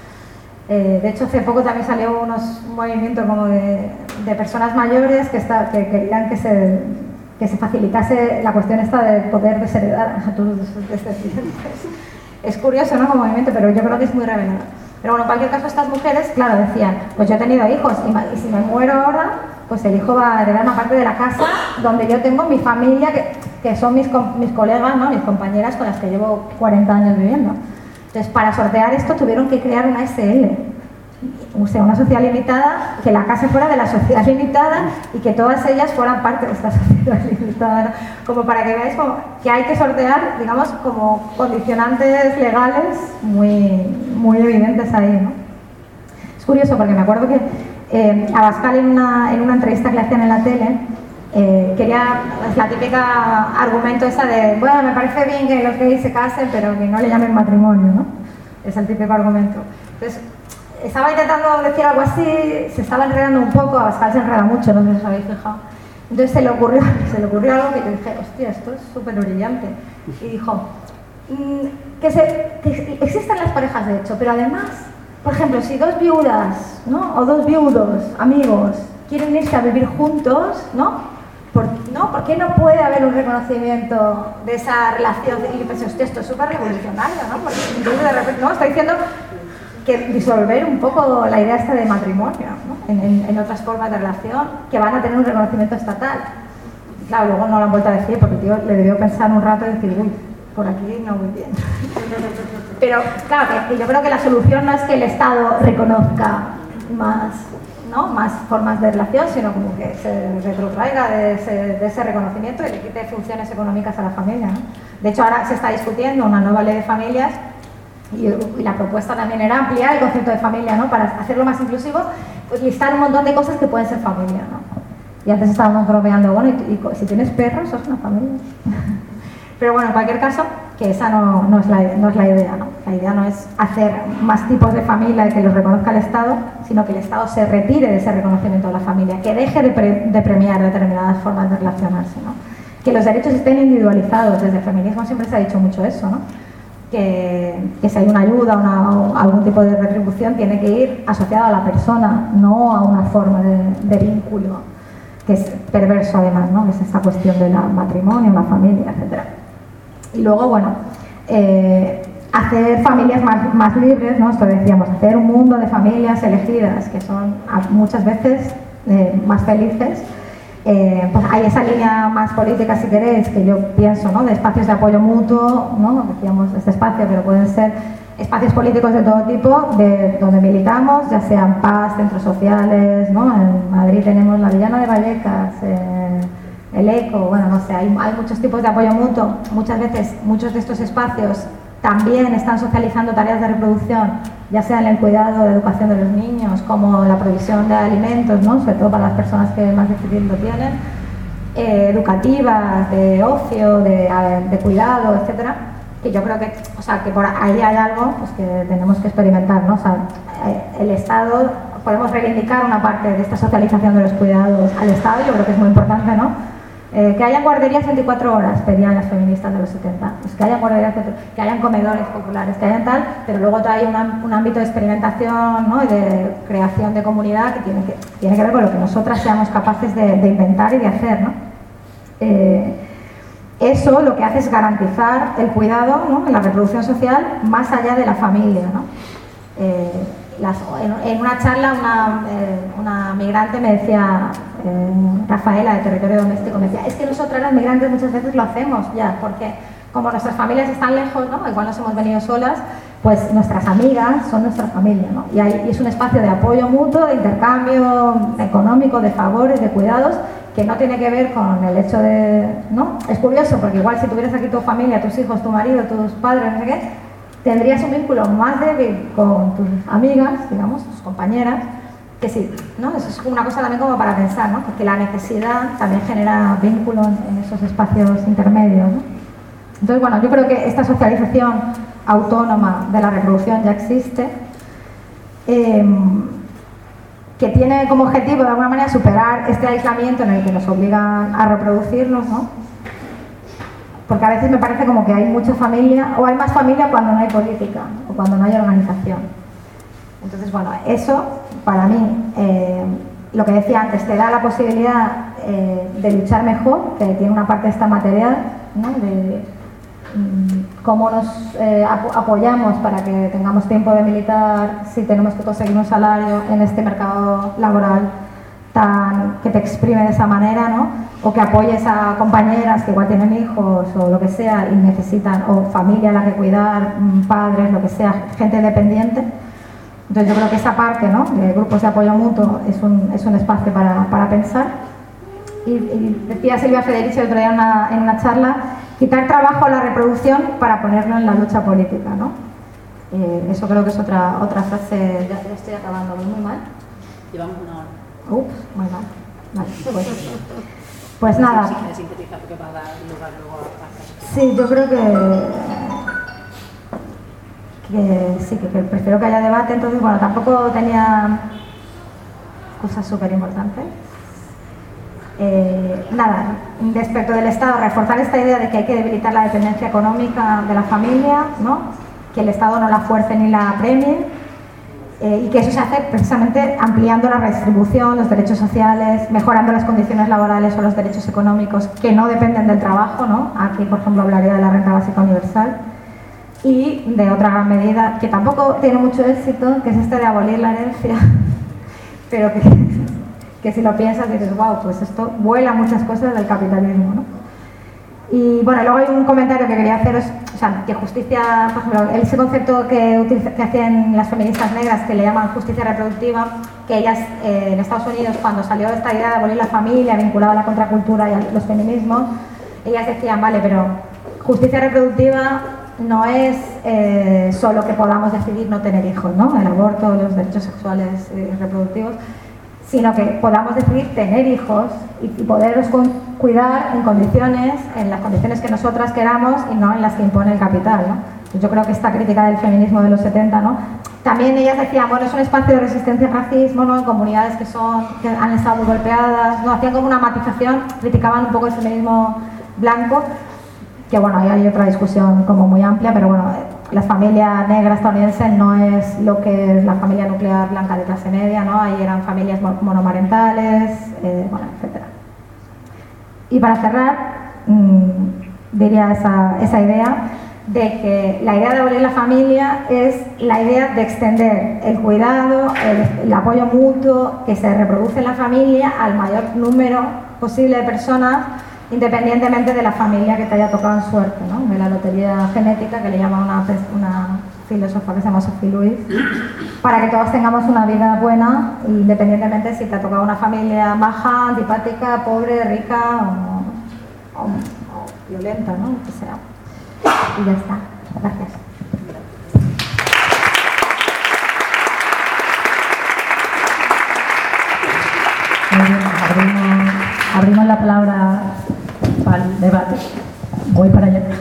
De hecho, hace poco también salió un movimiento como de personas mayores que querían que se facilitase la cuestión esta de poder desheredar a tus descendientes. Es curioso, ¿no?, como movimiento, pero yo creo que es muy revelador. Pero bueno, en cualquier caso, estas mujeres, claro, decían, pues yo he tenido hijos y si me muero ahora, pues el hijo va a heredar una parte de la casa donde yo tengo mi familia, que son mis colegas, ¿no?, mis compañeras con las que llevo 40 años viviendo. Entonces, para sortear esto tuvieron que crear una SL, o sea, una sociedad limitada, que la casa fuera de la sociedad limitada y que todas ellas fueran parte de esta sociedad limitada, ¿no? Como para que veáis que hay que sortear, digamos, como condicionantes legales muy evidentes ahí, ¿no? Es curioso porque me acuerdo que Abascal en una entrevista que le hacían en la tele, quería, es la típica argumento esa de, bueno, me parece bien que los gays se casen, pero que no le llamen matrimonio, ¿no? Es el típico argumento. Entonces, estaba intentando decir algo así, se estaba enredando un poco, Abascal se enreda mucho, no sé si os habéis fijado. Entonces se le ocurrió algo que yo dije, hostia, esto es súper brillante. Y dijo, que existen las parejas de hecho, pero además, por ejemplo, si dos viudas, ¿no?, o dos viudos, amigos, quieren irse a vivir juntos, ¿no? ¿Por qué no puede haber un reconocimiento de esa relación? Y yo pensé, hostia, esto es súper revolucionario, ¿no? Porque entonces de repente, no, está diciendo que disolver un poco la idea esta de matrimonio, ¿no?, en otras formas de relación que van a tener un reconocimiento estatal. Claro, luego no lo han vuelto a decir porque el tío le debió pensar un rato y decir, uy, por aquí no voy bien. Pero claro, que yo creo que la solución no es que el Estado reconozca ¿no? más formas de relación, sino como que se retrotraiga de ese reconocimiento y le quite funciones económicas a la familia, ¿no? De hecho, ahora se está discutiendo una nueva ley de familias y la propuesta también era ampliar el concepto de familia, ¿no? Para hacerlo más inclusivo, pues listar un montón de cosas que pueden ser familia, ¿no? Y antes estábamos bromeando, bueno, y si tienes perros, sos una familia. Pero bueno, en cualquier caso, que esa no es la idea, ¿no? La idea no es hacer más tipos de familia y que los reconozca el Estado, sino que el Estado se retire de ese reconocimiento de la familia, que deje de premiar determinadas formas de relacionarse, ¿no? Que los derechos estén individualizados. Desde el feminismo siempre se ha dicho mucho eso, ¿no? Que si hay una ayuda o algún tipo de retribución tiene que ir asociado a la persona, no a una forma de vínculo, que es perverso además, ¿no? Que es esta cuestión del matrimonio, la familia, etc. Y luego, bueno, hacer familias más libres, ¿no? Esto decíamos, hacer un mundo de familias elegidas que son muchas veces más felices. Pues hay esa línea más política, si queréis, que yo pienso, ¿no? De espacios de apoyo mutuo, ¿no? Decíamos este espacio, pero pueden ser espacios políticos de todo tipo, donde militamos, ya sean paz, centros sociales, ¿no? En Madrid tenemos la Villana de Vallecas, el ECO, bueno, no sé, hay muchos tipos de apoyo mutuo. Muchas veces, muchos de estos espacios también están socializando tareas de reproducción, ya sea en el cuidado de educación de los niños, como la provisión de alimentos, ¿no? Sobre todo para las personas que más difícil lo tienen, educativas, de ocio, de cuidado, etcétera. Que yo creo que, o sea, que por ahí hay algo pues, que tenemos que experimentar, ¿no? O sea, el Estado, podemos reivindicar una parte de esta socialización de los cuidados al Estado, yo creo que es muy importante, ¿no? Que hayan guarderías 24 horas, pedían las feministas de los 70, pues que hayan guarderías, que hayan comedores populares, que hayan tal, pero luego hay un ámbito de experimentación, ¿no? Y de creación de comunidad que tiene que ver con lo que nosotras seamos capaces de inventar y de hacer, ¿no? Eso lo que hace es garantizar el cuidado, ¿no? En la reproducción social más allá de la familia, ¿no? En una charla una migrante me decía, Rafaela de Territorio Doméstico, me decía, es que nosotras las migrantes muchas veces lo hacemos ya, porque como nuestras familias están lejos, ¿no? Igual nos hemos venido solas, pues nuestras amigas son nuestra familia, ¿no? Y es un espacio de apoyo mutuo, de intercambio económico, de favores, de cuidados, que no tiene que ver con el hecho de, ¿no? Es curioso, porque igual si tuvieras aquí tu familia, tus hijos, tu marido, tus padres, no sé qué, tendrías un vínculo más débil con tus amigas, digamos, tus compañeras, que sí, ¿no? Eso es una cosa también como para pensar, ¿no? Porque la necesidad también genera vínculo en esos espacios intermedios, ¿no? Entonces, bueno, yo creo que esta socialización autónoma de la reproducción ya existe, que tiene como objetivo de alguna manera superar este aislamiento en el que nos obligan a reproducirnos, ¿no? Porque a veces me parece como que hay mucha familia, o hay más familia cuando no hay política, o cuando no hay organización. Entonces, bueno, eso para mí, lo que decía antes, te da la posibilidad de luchar mejor, que tiene una parte esta material, ¿no? De cómo nos apoyamos para que tengamos tiempo de militar, si tenemos que conseguir un salario en este mercado laboral que te exprime de esa manera, ¿no? O que apoyes a compañeras que igual tienen hijos o lo que sea y necesitan, o familia a la que cuidar, padres, lo que sea, gente dependiente. Entonces yo creo que esa parte, ¿no? De grupos de apoyo mutuo es un espacio para pensar. Y decía Silvia Federici el otro día en una charla, quitar trabajo a la reproducción para ponerlo en la lucha política, ¿no? Eso creo que es otra frase. Ya estoy acabando, muy mal. Llevamos una hora. Ups, muy mal. Vale, pues nada. Sintetizar porque va a dar lugar luego a... Sí, yo creo que sí, que prefiero que haya debate. Entonces, bueno, tampoco tenía cosas súper importantes. Nada, respecto del Estado, reforzar esta idea de que hay que debilitar la dependencia económica de la familia, ¿no? Que el Estado no la fuerce ni la premie, y que eso se hace precisamente ampliando la redistribución, los derechos sociales, mejorando las condiciones laborales o los derechos económicos que no dependen del trabajo, ¿no? Aquí, por ejemplo, hablaría de la renta básica universal. Y de otra gran medida, que tampoco tiene mucho éxito, que es este de abolir la herencia, pero que si lo piensas dices, wow, pues esto vuela muchas cosas del capitalismo, ¿no? Y bueno, luego hay un comentario que quería haceros, o sea, que justicia, por ejemplo, ese concepto que hacen las feministas negras, que le llaman justicia reproductiva, que ellas en Estados Unidos, cuando salió esta idea de abolir la familia vinculada a la contracultura y a los feminismos, ellas decían, vale, pero justicia reproductiva no es solo que podamos decidir no tener hijos, ¿no? El aborto, los derechos sexuales y reproductivos, sino que podamos decidir tener hijos y poderlos cuidar en las condiciones que nosotras queramos y no en las que impone el capital, ¿no? Pues yo creo que esta crítica del feminismo de los 70, ¿no? También ellas decían, bueno, es un espacio de resistencia al racismo, ¿no? En comunidades que han estado muy golpeadas, ¿no? Hacían como una matización, criticaban un poco el feminismo blanco, que bueno, ahí hay otra discusión como muy amplia, pero bueno, la familia negra estadounidense no es lo que es la familia nuclear blanca de clase media, ¿no? Ahí eran familias monomarentales, bueno, etc. Y para cerrar, diría esa idea de que la idea de abolir la familia es la idea de extender el cuidado, el apoyo mutuo que se reproduce en la familia al mayor número posible de personas, independientemente de la familia que te haya tocado en suerte, ¿no? De la lotería genética, que le llama una filósofa que se llama Sophie Louis, para que todos tengamos una vida buena, independientemente si te ha tocado una familia baja, antipática, pobre, rica o violenta, ¿no? Lo que sea. Y ya está. Gracias. Muy bien, abrimos la palabra para el debate. Voy para allá.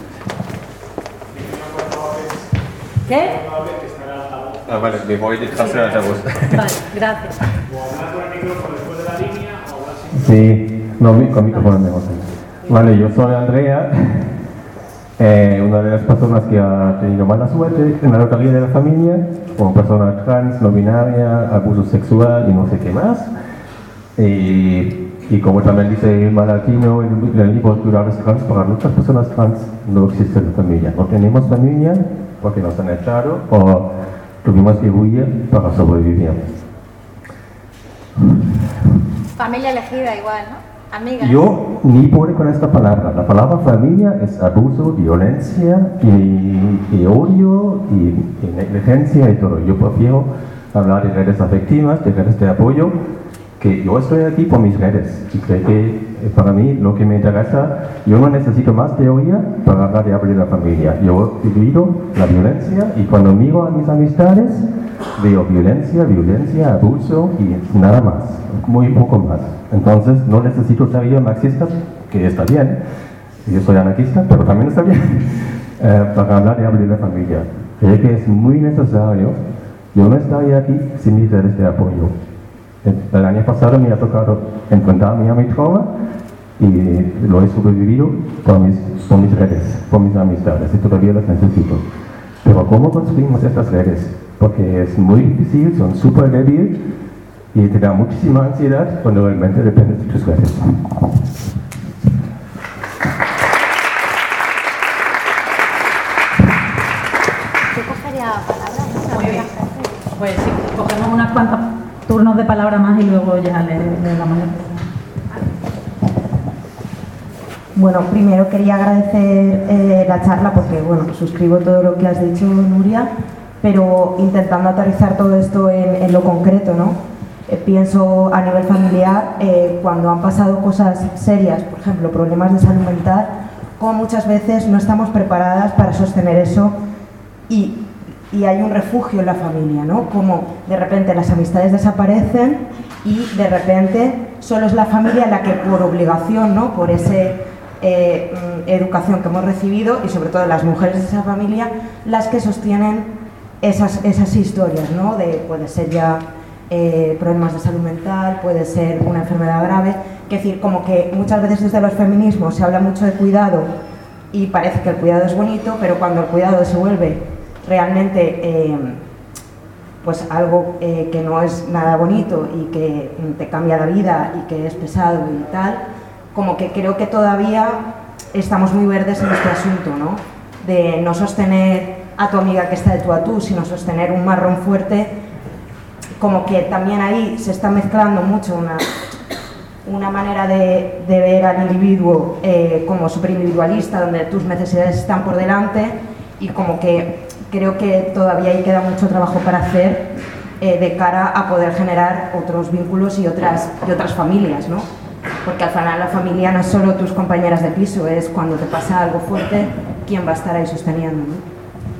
¿Qué? Ah, vale, me voy detrás del altavoz. Vale, gracias. Sí, no, con micrófono mejor. Vale, yo soy Andrea, una de las personas que ha tenido mala suerte en la lotería de la familia, como persona trans, no binaria, abuso sexual y no sé qué más. Y como también dice Malatino en el libro Cuidados Trans, para muchas personas trans no existe la familia. No tenemos familia porque nos han echado o tuvimos que huir para sobrevivir. Familia elegida igual, ¿no? Amiga. Yo ni puedo con esta palabra. La palabra familia es abuso, violencia y odio y negligencia y todo. Yo prefiero hablar de redes afectivas, de redes de apoyo, que yo estoy aquí por mis redes y creo que para mí lo que me interesa, yo no necesito más teoría para hablar de abrir la familia. Yo he vivido la violencia y cuando miro a mis amistades veo violencia, abuso y nada más, muy poco más. Entonces no necesito teoría marxista, que está bien, yo soy anarquista, pero también está bien, para hablar de abrir la familia. Creo que es muy necesario. Yo no estaría aquí sin mis redes de apoyo. El año pasado me ha tocado enfrentarme a mi trauma y lo he sobrevivido por mis redes, por mis amistades y todavía las necesito. Pero ¿cómo construimos estas redes? Porque es muy difícil, son súper débiles y te da muchísima ansiedad cuando realmente dependes de tus redes. ¿Qué cogería palabras? Muy bien. Pues sí, cogemos unas cuantas turnos de palabra más y luego ya le damos la palabra. Bueno, primero quería agradecer la charla porque, bueno, suscribo todo lo que has dicho, Nuria, pero intentando aterrizar todo esto en lo concreto, ¿no? Pienso a nivel familiar, cuando han pasado cosas serias, por ejemplo, problemas de salud mental, como muchas veces no estamos preparadas para sostener eso y hay un refugio en la familia, ¿no? Como de repente las amistades desaparecen y de repente solo es la familia la que por obligación, ¿no? Por esa educación que hemos recibido y sobre todo las mujeres de esa familia, las que sostienen esas historias, ¿no? Puede ser ya problemas de salud mental, puede ser una enfermedad grave, es decir, como que muchas veces desde los feminismos se habla mucho de cuidado y parece que el cuidado es bonito, pero cuando el cuidado se vuelve realmente pues algo que no es nada bonito y que te cambia la vida y que es pesado y tal, como que creo que todavía estamos muy verdes en este asunto, ¿no? De no sostener a tu amiga que está de tú a tú, sino sostener un marrón fuerte, como que también ahí se está mezclando mucho una manera de ver al individuo como superindividualista, donde tus necesidades están por delante y como que creo que todavía ahí queda mucho trabajo para hacer de cara a poder generar otros vínculos y otras familias, ¿no? Porque al final la familia no es solo tus compañeras de piso, es cuando te pasa algo fuerte, quién va a estar ahí sosteniendo, ¿no?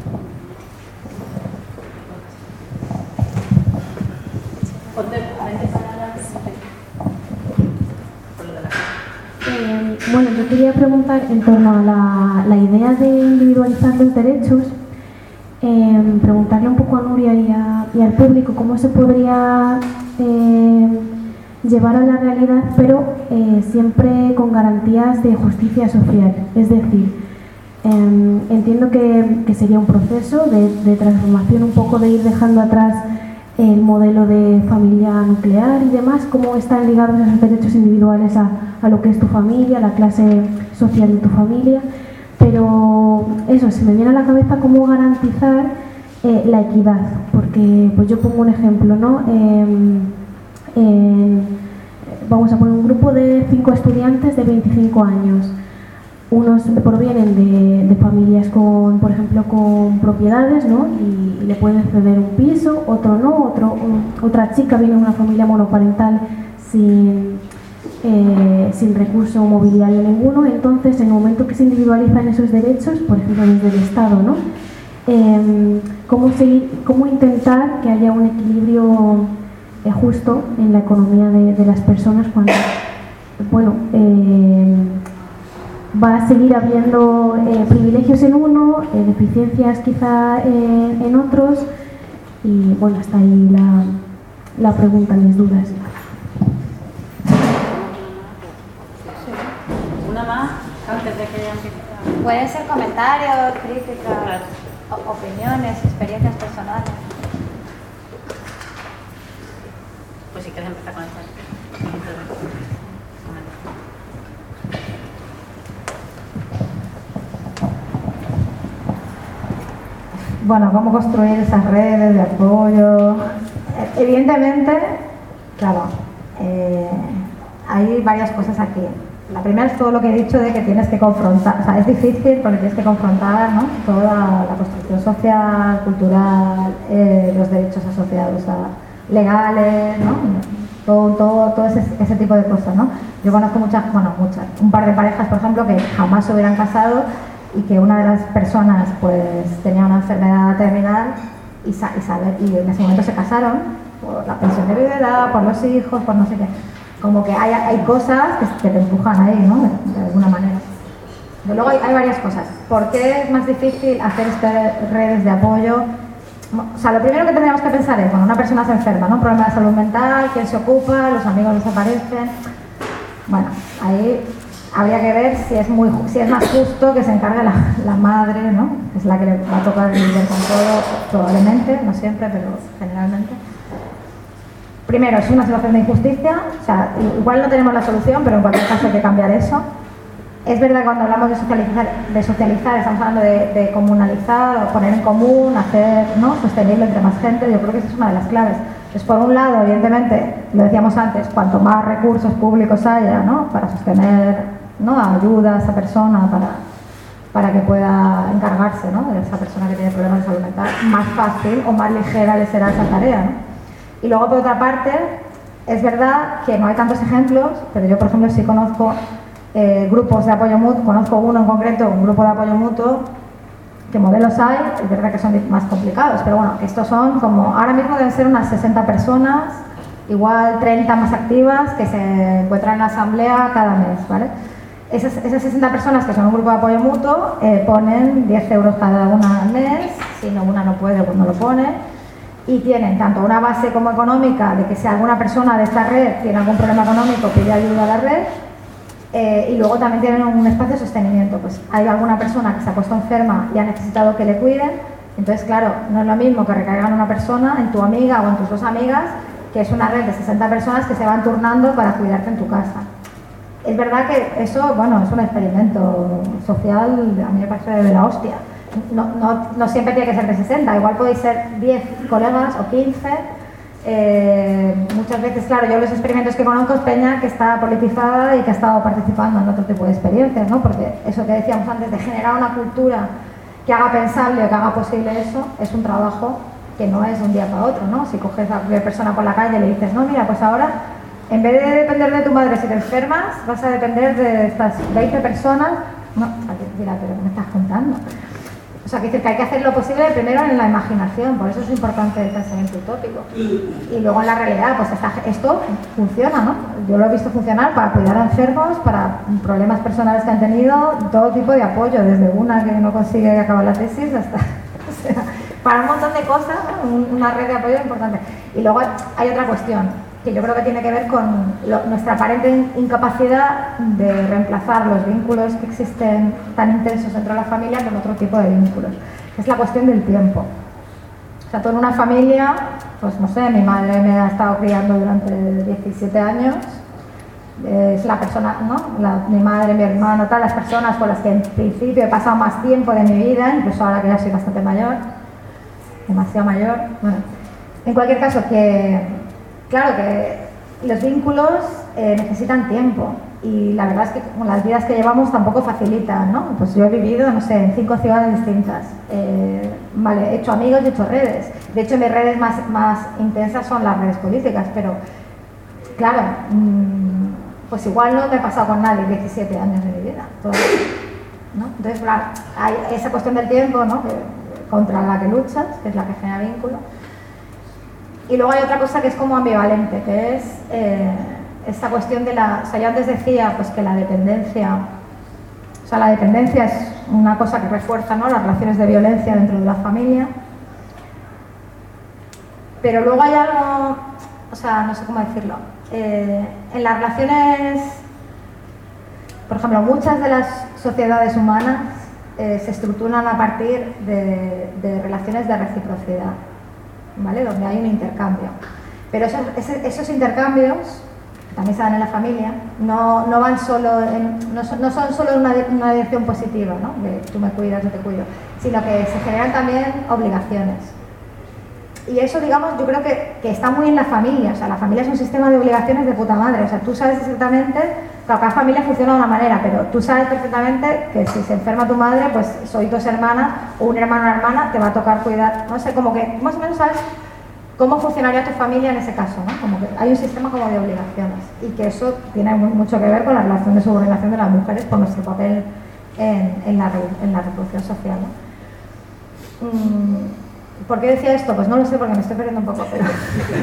Bueno, yo quería preguntar en torno a la idea de individualizar los derechos, preguntarle un poco a Nuria y al público cómo se podría llevar a la realidad, pero siempre con garantías de justicia social. Es decir, entiendo que sería un proceso de transformación, un poco de ir dejando atrás el modelo de familia nuclear y demás, cómo están ligados esos derechos individuales a lo que es tu familia, a la clase social de tu familia, pero eso, se me viene a la cabeza cómo garantizar la equidad, porque pues yo pongo un ejemplo, ¿no? Vamos a poner un grupo de 5 estudiantes de 25 años. Unos provienen de familias con, por ejemplo, con propiedades, ¿no? Y le pueden ceder un piso, otro no, otra chica viene de una familia monoparental sin recurso mobiliario ninguno. Entonces, en el momento que se individualizan esos derechos, por ejemplo, desde el Estado, ¿no? ¿Cómo intentar que haya un equilibrio justo en la economía de las personas cuando, bueno, va a seguir habiendo privilegios en uno, deficiencias quizá en otros, y bueno, hasta ahí la pregunta, mis dudas. Una más antes de que empiece. Pueden ser comentarios, críticas, opiniones, experiencias personales. Pues si quieres empezar con esta. Bueno, cómo construir esas redes de apoyo. Evidentemente, claro, hay varias cosas aquí. La primera es todo lo que he dicho de que tienes que confrontar, o sea, es difícil porque tienes que confrontar, ¿no? Toda la construcción social, cultural, los derechos asociados a legales, ¿no? Todo ese tipo de cosas, ¿no? Yo conozco un par de parejas, por ejemplo, que jamás se hubieran casado y que una de las personas pues tenía una enfermedad terminal y en ese momento se casaron por la pensión de viudedad, por los hijos, por no sé qué. Como que hay cosas que te empujan ahí, ¿no? De alguna manera. Pero luego hay varias cosas. ¿Por qué es más difícil hacer estas redes de apoyo? O sea, lo primero que tendríamos que pensar es, bueno, una persona se enferma, ¿no? Un problema de salud mental, ¿quién se ocupa? Los amigos desaparecen. Bueno, ahí habría que ver si es más justo que se encargue la madre, ¿no? Que es la que le va a tocar lidiar con todo, probablemente, no siempre, pero generalmente. Primero, es una situación de injusticia, o sea, igual no tenemos la solución, pero en cualquier caso hay que cambiar eso. Es verdad que cuando hablamos de socializar estamos hablando de comunalizar o poner en común, hacer, ¿no? Sostenible entre más gente. Yo creo que esa es una de las claves. Pues por un lado, evidentemente, lo decíamos antes, cuanto más recursos públicos haya, ¿no? Para sostener, ¿no? Ayuda a esa persona para que pueda encargarse, ¿no? De esa persona que tiene problemas de salud mental, más fácil o más ligera le será esa tarea, ¿no? Y luego, por otra parte, es verdad que no hay tantos ejemplos, pero yo, por ejemplo, sí conozco grupos de apoyo mutuo, conozco uno en concreto, un grupo de apoyo mutuo, que modelos hay, es verdad que son más complicados, pero bueno, que estos son como, ahora mismo deben ser unas 60 personas, igual 30 más activas, que se encuentran en la asamblea cada mes, ¿vale? Esas 60 personas que son un grupo de apoyo mutuo ponen 10 euros cada una al mes, si una no puede, pues no lo pone. Y tienen tanto una base como económica de que si alguna persona de esta red tiene algún problema económico pide ayuda a la red, y luego también tienen un espacio de sostenimiento. Pues hay alguna persona que se ha puesto enferma y ha necesitado que le cuiden, entonces claro, no es lo mismo que recaiga en una persona, en tu amiga o en tus dos amigas, que es una red de 60 personas que se van turnando para cuidarte en tu casa. Es verdad que eso, bueno, es un experimento social, a mí me parece de la hostia. No siempre tiene que ser de 60, igual podéis ser 10 colegas o 15. Muchas veces, claro, yo los experimentos que conozco es peña que está politizada y que ha estado participando en otro tipo de experiencias, ¿no? Porque eso que decíamos antes de generar una cultura que haga pensable o que haga posible eso, es un trabajo que no es de un día para otro, ¿no? Si coges a cualquier persona por la calle y le dices, no, mira, pues ahora, en vez de depender de tu madre si te enfermas, vas a depender de estas 20 personas. No, dirá, pero ¿qué me estás contando? O sea, que hay que hacer lo posible primero en la imaginación, por eso es importante el pensamiento utópico. Y luego en la realidad, pues esto funciona, ¿no? Yo lo he visto funcionar para cuidar a enfermos, para problemas personales que han tenido, todo tipo de apoyo, desde una que no consigue acabar la tesis hasta... O sea, para un montón de cosas, ¿no? Una red de apoyo importante. Y luego hay otra cuestión, que yo creo que tiene que ver con nuestra aparente incapacidad de reemplazar los vínculos que existen tan intensos dentro de la familia con otro tipo de vínculos, que es la cuestión del tiempo. O sea, tú en una familia, pues no sé, mi madre me ha estado criando durante 17 años, es la persona, ¿no? Mi madre, mi hermano, tal, las personas con las que en principio he pasado más tiempo de mi vida, incluso ahora que ya soy bastante mayor, demasiado mayor. Bueno, en cualquier caso, claro que los vínculos necesitan tiempo y la verdad es que las vidas que llevamos tampoco facilitan, ¿no? Pues yo he vivido, no sé, en 5 ciudades distintas, vale, he hecho amigos y he hecho redes. De hecho, mis redes más intensas son las redes políticas, pero claro, pues igual no me he pasado con nadie 17 años de mi vida, ¿no? Entonces, claro, hay esa cuestión del tiempo, ¿no? Contra la que luchas, que es la que genera vínculo. Y luego hay otra cosa que es como ambivalente, que es esta cuestión de o sea, yo antes decía pues que la dependencia es una cosa que refuerza, ¿no? Las relaciones de violencia dentro de la familia, pero luego hay algo, o sea, no sé cómo decirlo, en las relaciones, por ejemplo, muchas de las sociedades humanas se estructuran a partir de relaciones de reciprocidad, ¿vale? Donde hay un intercambio. Pero esos intercambios, que también se dan en la familia, no van solo no son solo una dirección positiva, ¿no? De tú me cuidas, yo te cuido, sino que se generan también obligaciones. Y eso, digamos, yo creo que está muy en la familia. O sea, la familia es un sistema de obligaciones de puta madre. O sea, tú sabes exactamente, claro, cada familia funciona de una manera, pero tú sabes perfectamente que si se enferma tu madre, pues sois 2 hermanas, o un hermano o una hermana, te va a tocar cuidar. No sé, como que más o menos sabes cómo funcionaría tu familia en ese caso, ¿no? Como que hay un sistema como de obligaciones. Y que eso tiene mucho que ver con la relación de subordinación de las mujeres por nuestro papel en la reproducción social, ¿no? ¿Por qué decía esto? Pues no lo sé, porque me estoy perdiendo un poco, pero...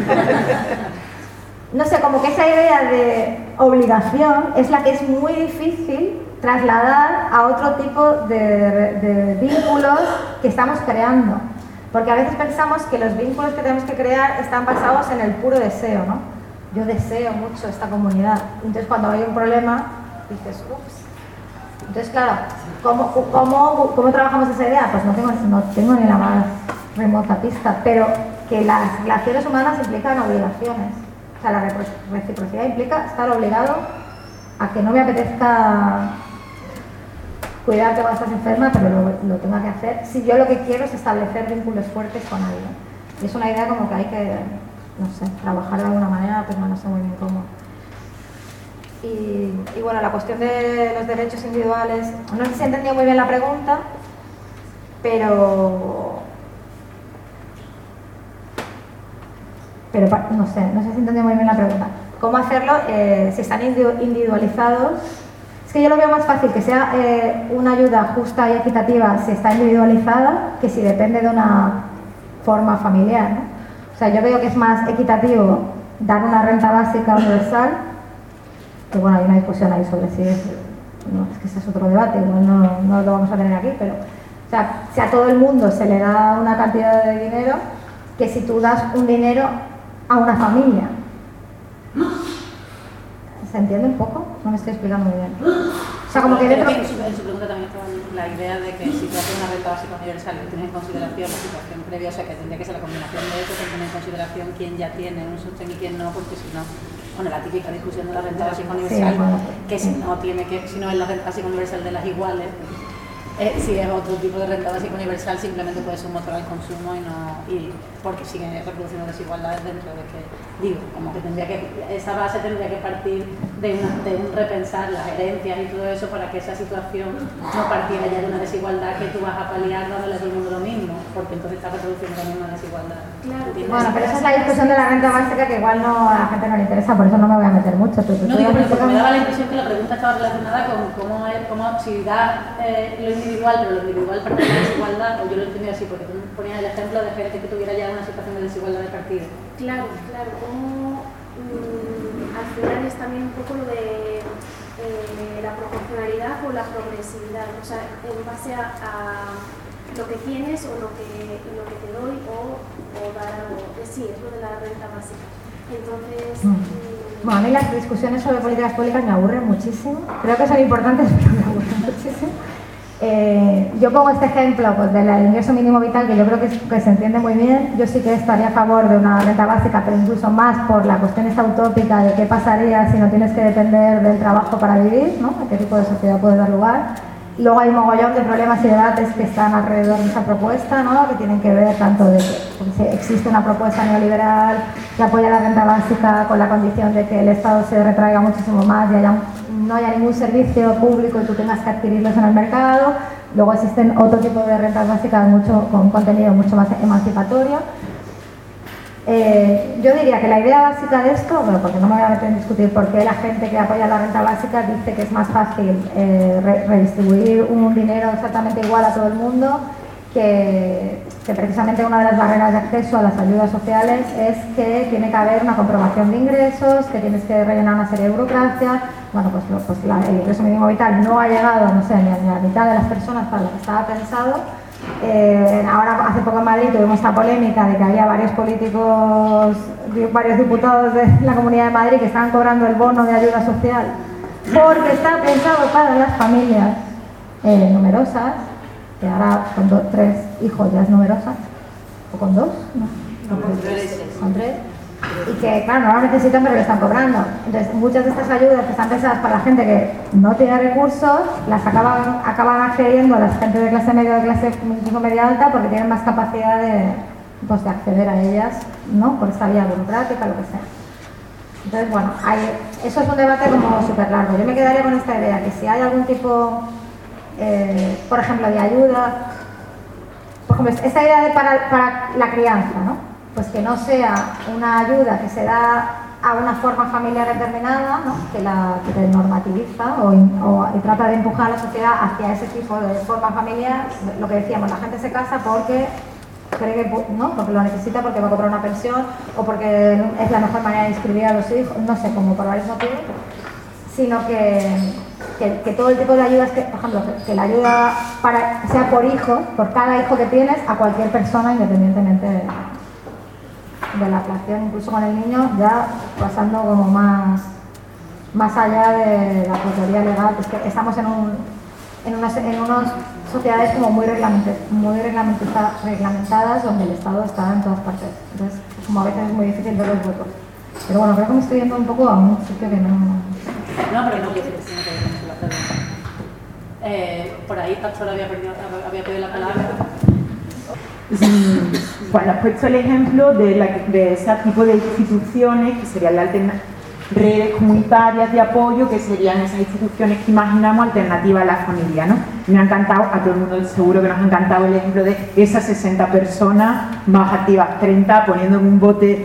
No sé, como que esa idea de obligación es la que es muy difícil trasladar a otro tipo de vínculos que estamos creando. Porque a veces pensamos que los vínculos que tenemos que crear están basados en el puro deseo, ¿no? Yo deseo mucho esta comunidad. Entonces cuando hay un problema, dices, ups. Entonces, claro, ¿cómo trabajamos esa idea? Pues no tengo ni la más remota pista, pero que las relaciones humanas implican obligaciones. O sea, la reciprocidad implica estar obligado a que no me apetezca cuidarte cuando estás enferma, pero lo tengo que hacer si yo lo que quiero es establecer vínculos fuertes con alguien. Y es una idea como que hay que, no sé, trabajar de alguna manera, pero no sé muy bien cómo. Y bueno, la cuestión de los derechos individuales, no sé si he entendido muy bien la pregunta, pero no sé si he entendido muy bien la pregunta. ¿Cómo hacerlo si están individualizados? Es que yo lo veo más fácil que sea una ayuda justa y equitativa si está individualizada que si depende de una forma familiar, ¿no? O sea, yo veo que es más equitativo dar una renta básica universal, que bueno, hay una discusión ahí sobre si es... No, es que ese es otro debate, no lo vamos a tener aquí, pero... O sea, si a todo el mundo se le da una cantidad de dinero, que si tú das un dinero a una familia. ¿Se entiende un poco? No me estoy explicando muy bien. O sea, como que dentro... En su pregunta también estaba la idea de que si tú haces una renta básica universal y tienes en consideración la situación previa, o sea, que tendría que ser la combinación de eso, tener en consideración quién ya tiene un sostén y quién no, porque si no... Bueno, la típica discusión de la renta básica universal, sí, bueno, que si no es la renta básica universal de las iguales, si es otro tipo de renta básica universal, simplemente puede ser un motor al consumo y porque sigue reproduciendo desigualdades dentro de que, digo, como que esa base tendría que partir de un repensar las herencias y todo eso para que esa situación no partiera ya de una desigualdad que tú vas a paliar dándole a todo el mundo lo mismo, porque entonces está reproduciendo la misma desigualdad. Claro. Bueno, pero esa es la discusión de la renta básica que igual a la gente no le interesa, por eso no me voy a meter mucho. No digo, pero porque me daba la impresión que la pregunta estaba relacionada con cómo si da lo individual, pero lo individual parte de la desigualdad, o yo lo entendí así, porque tú ponías el ejemplo de gente que tuviera ya una situación de desigualdad de partido. Claro, como al final es también un poco lo de la proporcionalidad o la progresividad, o sea, en base a lo que tienes o lo que te doy o dar algo. Sí, es lo de la renta básica. Entonces... Bueno, a mí las discusiones sobre políticas públicas me aburren muchísimo. Creo que son importantes, pero me aburren muchísimo. Yo pongo este ejemplo pues, del ingreso mínimo vital, que yo creo que se entiende muy bien. Yo sí que estaría a favor de una renta básica, pero incluso más por la cuestión esta utópica de qué pasaría si no tienes que depender del trabajo para vivir, ¿no? ¿A qué tipo de sociedad puede dar lugar? Luego hay un mogollón de problemas y debates que están alrededor de esa propuesta, ¿no? Que tienen que ver tanto de que existe una propuesta neoliberal que apoya la renta básica con la condición de que el Estado se retraiga muchísimo más y no haya ningún servicio público y tú tengas que adquirirlos en el mercado. Luego existen otro tipo de rentas básicas con contenido mucho más emancipatorio. Yo diría que la idea básica de esto, bueno, porque no me voy a meter en discutir por qué la gente que apoya la renta básica dice que es más fácil redistribuir un dinero exactamente igual a todo el mundo, que precisamente una de las barreras de acceso a las ayudas sociales es que tiene que haber una comprobación de ingresos, que tienes que rellenar una serie de burocracia. Bueno, pues el ingreso mínimo vital no ha llegado, no sé, ni a la mitad de las personas para lo que estaba pensado. Ahora, hace poco en Madrid tuvimos esta polémica de que había varios políticos, varios diputados de la Comunidad de Madrid que estaban cobrando el bono de ayuda social porque está pensado para las familias numerosas, que ahora con 3 hijos ya es numerosa, o con 2, ¿no? Con 3. Y que, claro, no lo necesitan, pero lo están cobrando. Entonces, muchas de estas ayudas que están pensadas para la gente que no tiene recursos, las acaban accediendo a la gente de clase media o de clase incluso media alta porque tienen más capacidad de acceder a ellas, ¿no? Por esta vía burocrática, lo que sea. Entonces, bueno, eso es un debate como súper largo. Yo me quedaría con esta idea, que si hay algún tipo, por ejemplo, de ayuda, por ejemplo, esta idea para la crianza, ¿no? Pues que no sea una ayuda que se da a una forma familiar determinada, ¿no? que te normativiza y trata de empujar a la sociedad hacia ese tipo de forma familiar. Lo que decíamos, la gente se casa porque cree que, ¿no? Porque lo necesita, porque va a cobrar una pensión o porque es la mejor manera de inscribir a los hijos, no sé, como por varios motivos, sino que todo el tipo de ayudas, por ejemplo, que la ayuda sea por hijos, por cada hijo que tienes, a cualquier persona independientemente de la relación, incluso con el niño, ya pasando como más allá de la teoría legal. Es que estamos en unas sociedades como muy reglamentadas, donde el Estado está en todas partes. Entonces, como a veces es muy difícil ver los huecos. Pero bueno, creo que me estoy yendo un poco a un sitio que no... No, pero no quiero decir que sí, no te voy a hacer la pregunta. Por ahí Pastor había pedido la palabra. Bueno, has puesto el ejemplo de ese tipo de instituciones que serían las redes comunitarias de apoyo, que serían esas instituciones que imaginamos alternativas a la familia, ¿no? Me ha encantado, a todo el mundo seguro que nos ha encantado el ejemplo de esas 60 personas más activas 30, poniendo en un bote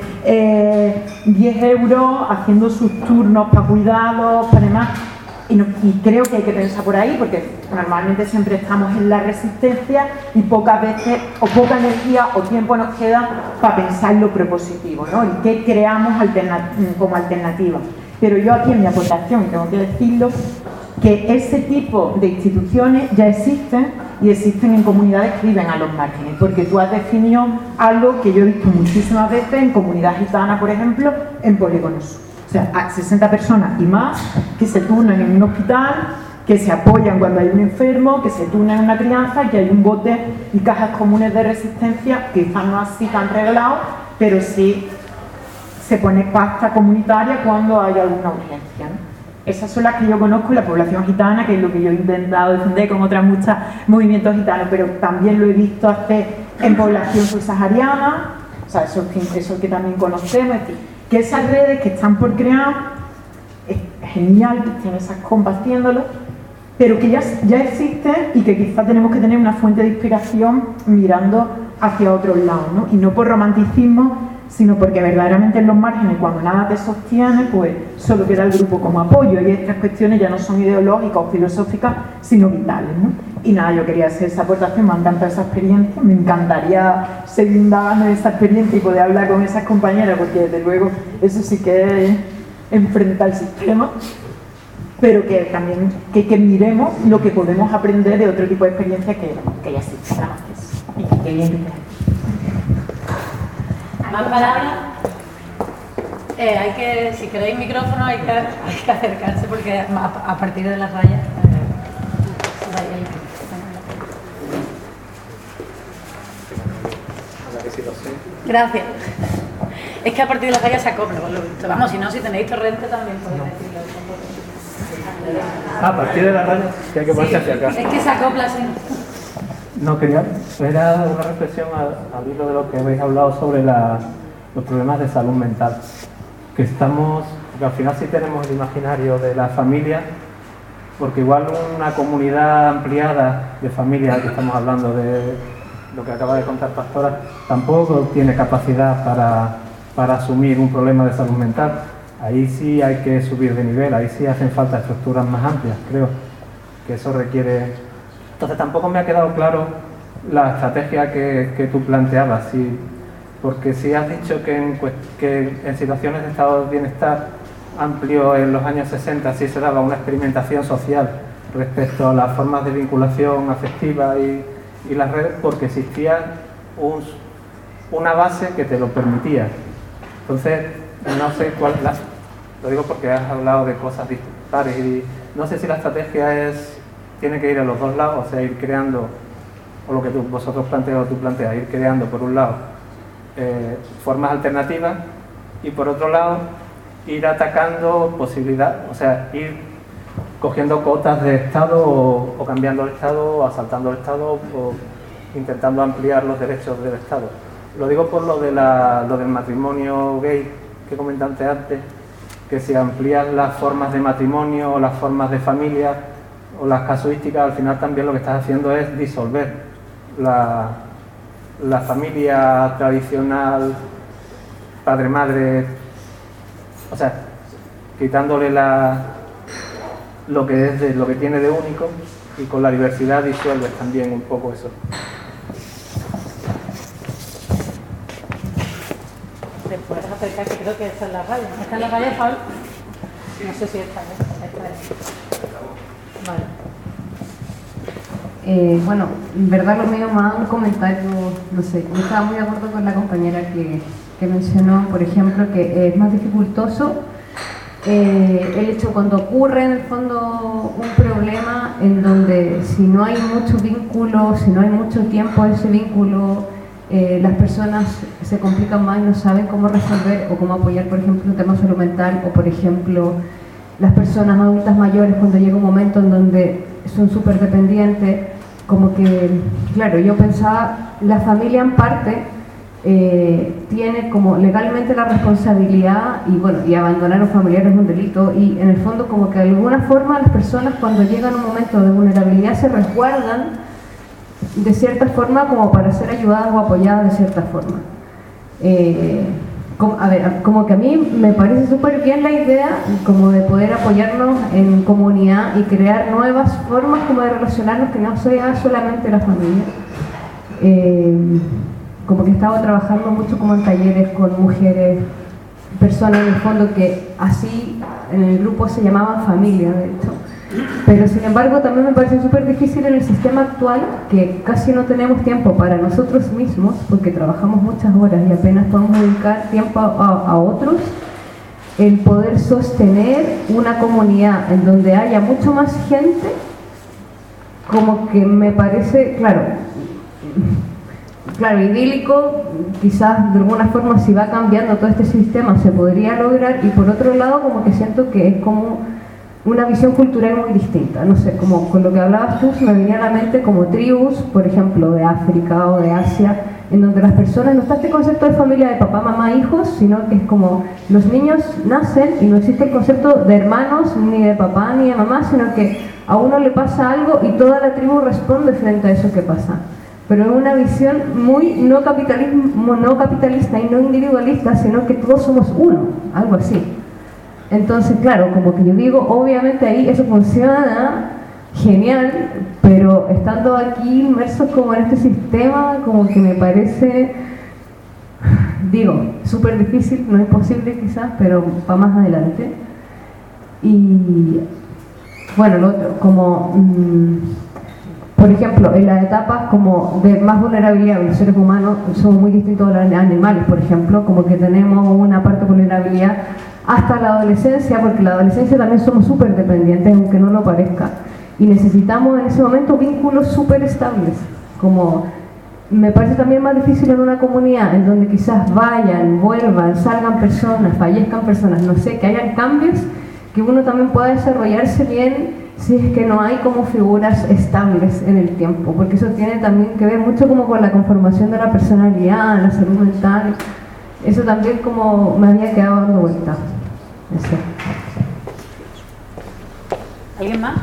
10 euros, haciendo sus turnos para cuidados, para demás. Y creo que hay que pensar por ahí, porque normalmente siempre estamos en la resistencia y pocas veces, o poca energía o tiempo nos queda para pensar en lo propositivo, ¿no? Y qué creamos como alternativa. Pero yo aquí en mi aportación, y tengo que decirlo, que ese tipo de instituciones ya existen y existen en comunidades que viven a los márgenes, porque tú has definido algo que yo he visto muchísimas veces en comunidad gitana, por ejemplo, en polígonos. O sea, a 60 personas y más que se turnan en un hospital, que se apoyan cuando hay un enfermo, que se turnan en una crianza, que hay un bote y cajas comunes de resistencia, que quizás no así tan reglados, pero sí se pone pasta comunitaria cuando hay alguna urgencia, ¿no? Esas son las que yo conozco, la población gitana, que es lo que yo he intentado defender con otras muchas movimientos gitanos, pero también lo he visto hacer en población subsahariana, o sea, eso que también conocemos, es decir, que esas redes que están por crear, es genial que estén esas compas haciéndolo, pero que ya existen y que quizá tenemos que tener una fuente de inspiración mirando hacia otros lados, ¿no? Y no por romanticismo, sino porque verdaderamente en los márgenes, cuando nada te sostiene, pues solo queda el grupo como apoyo, y estas cuestiones ya no son ideológicas o filosóficas, sino vitales, ¿no? Y nada, yo quería hacer esa aportación, me encanta esa experiencia, me encantaría seguir indagando en esa experiencia y poder hablar con esas compañeras, porque desde luego eso sí que es enfrentar el sistema, pero que también que miremos lo que podemos aprender de otro tipo de experiencia que ya existe, nada más. Y que bien que más palabras. Si queréis micrófono hay que acercarse porque a partir de las rayas gracias. Es que a partir de las rayas se acopla, por lo visto. Vamos, si no, si tenéis torrente también podéis decirlo. A partir de las rayas, que hay que ponerse hacia acá. Es que se acopla así. No, quería, era una reflexión al hilo de lo que habéis hablado sobre los problemas de salud mental. Que estamos, porque al final sí tenemos el imaginario de la familia, porque igual una comunidad ampliada de familias, que estamos hablando de lo que acaba de contar Pastora, tampoco tiene capacidad para asumir un problema de salud mental. Ahí sí hay que subir de nivel, ahí sí hacen falta estructuras más amplias, creo que eso requiere. Entonces tampoco me ha quedado claro la estrategia que tú planteabas, porque si has dicho que en situaciones de estado de bienestar amplio en los años 60 sí se daba una experimentación social respecto a las formas de vinculación afectiva y las redes, porque existía una base que te lo permitía. Entonces, no sé cuál, lo digo porque has hablado de cosas dispares y no sé si la estrategia tiene que ir a los dos lados, o sea, ir creando, o lo que vosotros planteáis o tú planteas, ir creando por un lado formas alternativas y por otro lado ir atacando posibilidades, o sea, ir cogiendo cotas de Estado o cambiando el Estado o asaltando el Estado o intentando ampliar los derechos del Estado. Lo digo por lo del matrimonio gay que comentaste antes, que si amplías las formas de matrimonio o las formas de familia o las casuísticas, al final también lo que estás haciendo es disolver la familia tradicional, padre-madre, o sea, quitándole lo que tiene de único, y con la diversidad disuelves también un poco eso. Te puedes acercar, que creo que esta es la raya. ¿Esta es la raya, Pablo? No sé si esta es. Vale. Bueno, en verdad lo mío más un comentario, no sé, yo estaba muy de acuerdo con la compañera que mencionó, por ejemplo, que es más dificultoso el hecho cuando ocurre en el fondo un problema en donde si no hay mucho vínculo, si no hay mucho tiempo ese vínculo, las personas se complican más y no saben cómo resolver o cómo apoyar, por ejemplo, un tema de salud mental, o por ejemplo las personas adultas mayores cuando llega un momento en donde son súper dependientes, como que, claro, yo pensaba, la familia en parte tiene como legalmente la responsabilidad y bueno, y abandonar a un familiar es un delito, y en el fondo como que de alguna forma las personas cuando llegan a un momento de vulnerabilidad se resguardan de cierta forma como para ser ayudadas o apoyadas de cierta forma. Como que a mí me parece súper bien la idea como de poder apoyarnos en comunidad y crear nuevas formas como de relacionarnos que no sea solamente la familia. Como que he estado trabajando mucho como en talleres con mujeres, personas en el fondo que así en el grupo se llamaban familia, de hecho. Pero sin embargo también me parece súper difícil en el sistema actual, que casi no tenemos tiempo para nosotros mismos, porque trabajamos muchas horas y apenas podemos dedicar tiempo a otros, el poder sostener una comunidad en donde haya mucho más gente, como que me parece, claro, idílico, quizás de alguna forma si va cambiando todo este sistema se podría lograr, y por otro lado como que siento que es como una visión cultural muy distinta. No sé, como con lo que hablabas tú, se me venía a la mente como tribus, por ejemplo, de África o de Asia, en donde las personas, no está este concepto de familia de papá, mamá, hijos, sino que es como los niños nacen y no existe el concepto de hermanos, ni de papá, ni de mamá, sino que a uno le pasa algo y toda la tribu responde frente a eso que pasa. Pero es una visión muy no capitalista y no individualista, sino que todos somos uno, algo así. Entonces, claro, como que yo digo, obviamente ahí eso funciona genial, pero estando aquí inmersos como en este sistema, como que me parece, digo, súper difícil, no es posible quizás, pero para más adelante. Y bueno, lo otro, como por ejemplo, en las etapas como de más vulnerabilidad de los seres humanos somos muy distintos a los animales, por ejemplo, como que tenemos una parte de vulnerabilidad hasta la adolescencia, porque en la adolescencia también somos súper dependientes, aunque no lo parezca, y necesitamos en ese momento vínculos súper estables, como me parece también más difícil en una comunidad en donde quizás vayan, vuelvan, salgan personas, fallezcan personas, no sé, que hayan cambios, que uno también pueda desarrollarse bien si es que no hay como figuras estables en el tiempo, porque eso tiene también que ver mucho como con la conformación de la personalidad, la salud mental. Eso también como me había quedado dando vuelta. Eso. ¿Alguien más?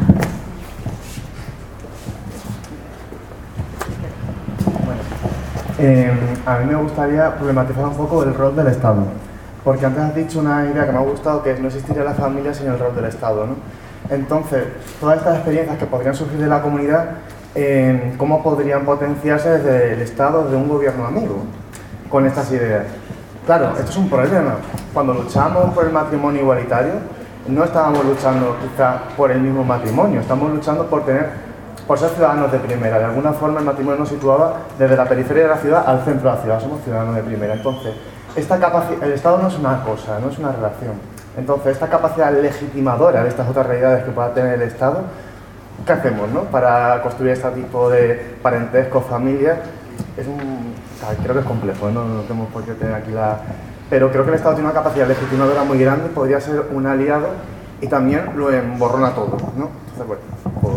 A mí me gustaría problematizar un poco el rol del Estado, porque antes has dicho una idea que me ha gustado, que es no existiría la familia sin el rol del Estado, ¿no? Entonces, todas estas experiencias que podrían surgir de la comunidad, ¿cómo podrían potenciarse desde el Estado, desde un gobierno amigo, con estas ideas? Claro, esto es un problema. Cuando luchamos por el matrimonio igualitario, no estábamos luchando quizá por el mismo matrimonio, estamos luchando por ser ciudadanos de primera. De alguna forma el matrimonio nos situaba desde la periferia de la ciudad al centro de la ciudad, somos ciudadanos de primera. Entonces, el Estado no es una cosa, no es una relación. Entonces, esta capacidad legitimadora de estas otras realidades que pueda tener el Estado, ¿qué hacemos, no? Para construir este tipo de parentesco, familia, creo que es complejo, ¿no? No tenemos por qué tener aquí pero creo que el Estado tiene una capacidad legitimadora muy grande, podría ser un aliado y también lo emborrona todo, ¿no? Entonces, bueno,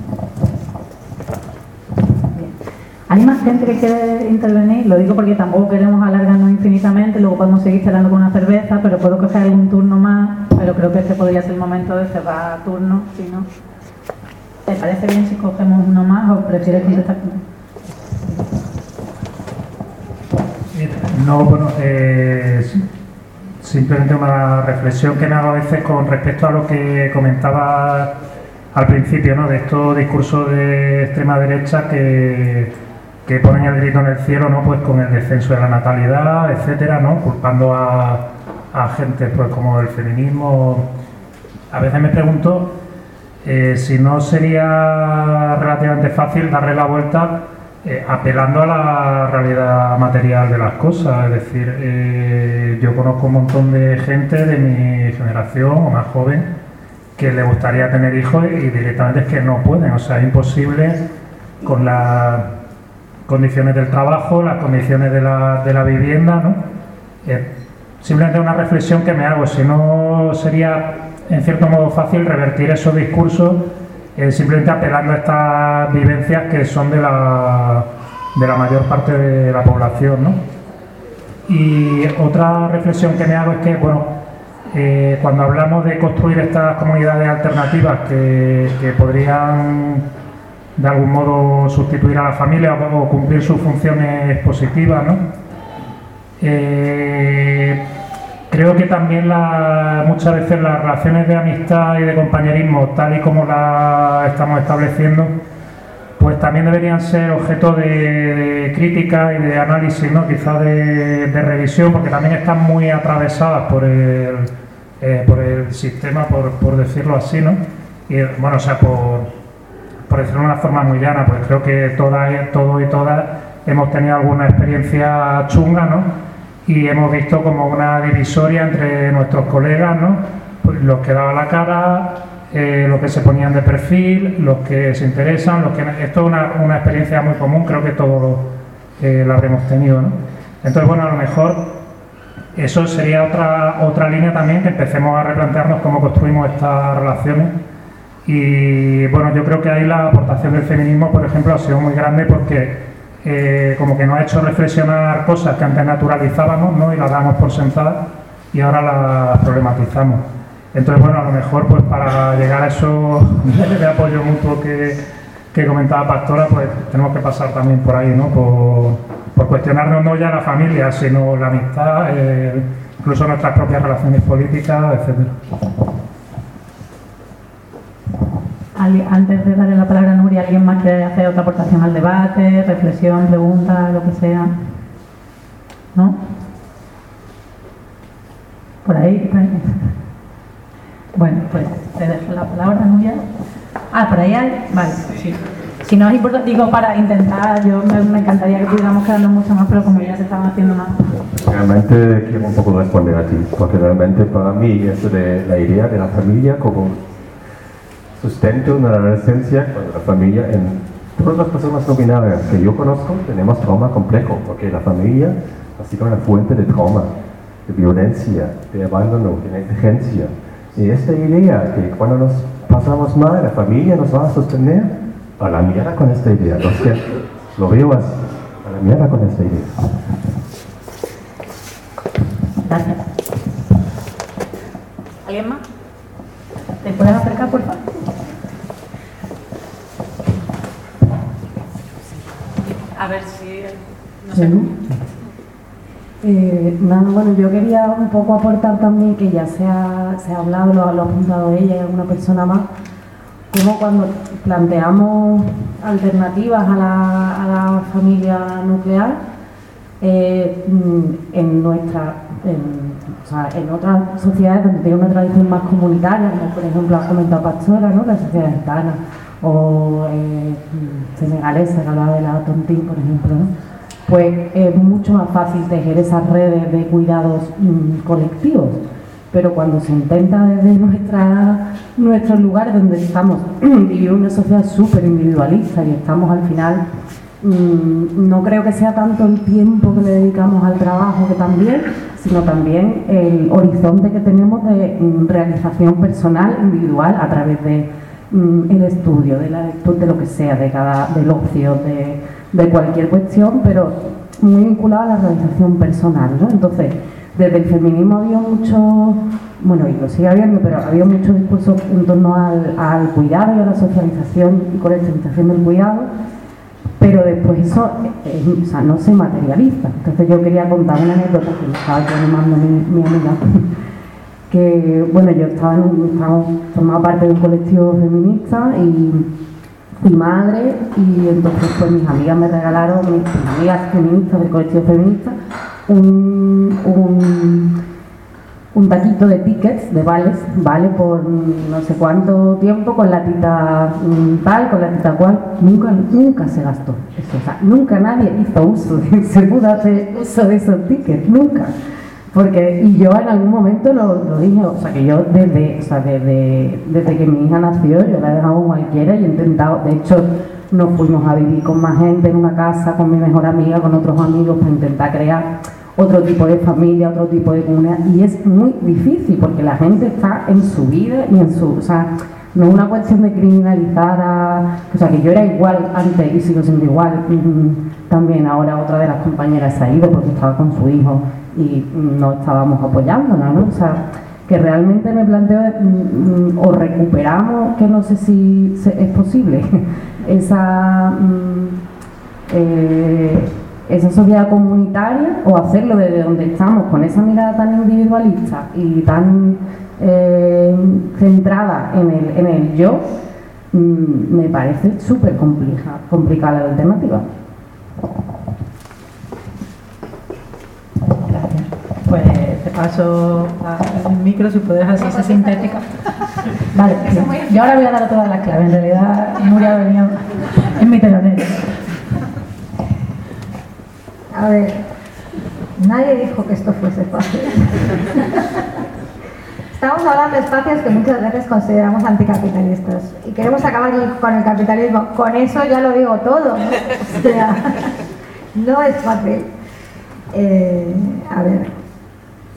¿Hay más gente que quiere intervenir? Lo digo porque tampoco queremos alargarnos infinitamente, luego podemos seguir charlando con una cerveza, pero puedo coger algún turno más, pero creo que este podría ser el momento de cerrar turno, si no. ¿Te parece bien si cogemos uno más o prefieres contestar? No, bueno, simplemente una reflexión que me hago a veces con respecto a lo que comentaba al principio, ¿no? De estos discursos de extrema derecha que ponen el grito en el cielo, ¿no? Pues con el descenso de la natalidad, etcétera, ¿no? Culpando a agentes pues como el feminismo. A veces me pregunto si no sería relativamente fácil darle la vuelta apelando a la realidad material de las cosas. Es decir, yo conozco un montón de gente de mi generación o más joven que le gustaría tener hijos y directamente es que no pueden, o sea, es imposible con las condiciones del trabajo, las condiciones de la vivienda, ¿no? Simplemente una reflexión que me hago, si no sería en cierto modo fácil revertir esos discursos simplemente apelando a estas vivencias que son de la mayor parte de la población, ¿no? Y otra reflexión que me hago es que, bueno, cuando hablamos de construir estas comunidades alternativas que podrían de algún modo sustituir a la familia o cumplir sus funciones positivas, ¿no? Creo que también muchas veces las relaciones de amistad y de compañerismo, tal y como las estamos estableciendo, pues también deberían ser objeto de crítica y de análisis, ¿no? Quizás de revisión, porque también están muy atravesadas por el sistema, por decirlo así, ¿no? Y bueno, o sea, por decirlo de una forma muy llana, pues creo que todos y todas hemos tenido alguna experiencia chunga, ¿no? Y hemos visto como una divisoria entre nuestros colegas, ¿no? Pues los que daban la cara, los que se ponían de perfil, los que se interesan, esto es una experiencia muy común, creo que todos la habremos tenido, ¿no? Entonces, bueno, a lo mejor eso sería otra línea también, que empecemos a replantearnos cómo construimos estas relaciones. Y bueno, yo creo que ahí la aportación del feminismo, por ejemplo, ha sido muy grande porque como que nos ha hecho reflexionar cosas que antes naturalizábamos, ¿no? Y las dábamos por sentadas y ahora las problematizamos. Entonces, bueno, a lo mejor pues para llegar a esos niveles de apoyo mutuo que comentaba Pastora, pues tenemos que pasar también por ahí, ¿no? Por cuestionarnos no ya la familia, sino la amistad, incluso nuestras propias relaciones políticas, etcétera. Antes de darle la palabra a Nuria, ¿alguien más quiere hacer otra aportación al debate, reflexión, pregunta, lo que sea? ¿No? ¿Por ahí? Bueno, pues te dejo la palabra, Nuria. Por ahí hay. Vale, sí. Si no es importante, digo, para intentar, me encantaría que pudiéramos quedarnos mucho más, pero como ya se estaban haciendo más. Realmente quiero un poco responder a ti, porque realmente para mí eso de la idea de la familia como sustento de la adolescencia, cuando la familia, en todas las personas no binarias que yo conozco, tenemos trauma complejo, porque la familia ha sido una fuente de trauma, de violencia, de abandono, de negligencia. Y esta idea que cuando nos pasamos mal, la familia nos va a sostener, a la mierda con esta idea. Entonces, lo veo así, a la mierda con esta idea. Gracias. ¿Alguien más? ¿Te puedes acercar, por favor? A ver si... no sé. Nada, bueno, yo quería un poco aportar también, que ya se ha hablado, lo ha apuntado ella y alguna persona más, como cuando planteamos alternativas a la familia nuclear, en otras sociedades donde tiene una tradición más comunitaria, como por ejemplo ha comentado Pastora, ¿no? La sociedad gitana o senegalesa, que hablaba de la Tontín, por ejemplo, ¿no? Pues es mucho más fácil tejer esas redes de cuidados colectivos. Pero cuando se intenta desde nuestros lugares donde estamos vivir una sociedad súper individualista y estamos al final, no creo que sea tanto el tiempo que le dedicamos al trabajo, que también, sino también el horizonte que tenemos de realización personal, individual, a través de el estudio, de la lectura, de lo que sea, del ocio, de cualquier cuestión, pero muy vinculado a la realización personal, ¿no? Entonces, desde el feminismo había mucho, bueno, y lo sigue habiendo, pero había mucho discurso en torno al cuidado y a la socialización y colectivización del cuidado, pero después eso no se materializa. Entonces yo quería contar una anécdota que me estaba animando mi amiga, que bueno, yo formaba parte de un colectivo feminista y madre, y entonces pues mis amigas me regalaron, mis amigas feministas del colectivo feminista, un taquito de tickets, de vales, vale por no sé cuánto tiempo, con la tita tal, con la tita cual. Nunca se gastó eso, o sea, nunca nadie hizo uso, se pudo hacer uso de esos tickets, nunca. Y yo en algún momento lo dije, o sea, que yo desde que mi hija nació, yo la he dejado con cualquiera y he intentado, de hecho, nos fuimos a vivir con más gente en una casa, con mi mejor amiga, con otros amigos, para intentar crear otro tipo de familia, otro tipo de comunidad, y es muy difícil porque la gente está en su vida y o sea, no es una cuestión de criminalizar o sea, que yo era igual antes y sigo siendo igual, también ahora otra de las compañeras se ha ido porque estaba con su hijo y no estábamos apoyándola, ¿no? O sea, que realmente me planteo o recuperamos, que no sé si es posible, esa sociedad comunitaria, o hacerlo desde donde estamos, con esa mirada tan individualista y tan centrada en el yo, me parece súper complicada la alternativa. Gracias. Pues te paso el micro, si puedes así ser sintética. Vale, yo ahora voy a dar todas las claves. En realidad, Nuria venía en mi telonero. A ver, nadie dijo que esto fuese fácil. Estamos hablando de espacios que muchas veces consideramos anticapitalistas y queremos acabar con el capitalismo. Con eso ya lo digo todo. O sea, no es fácil. A ver,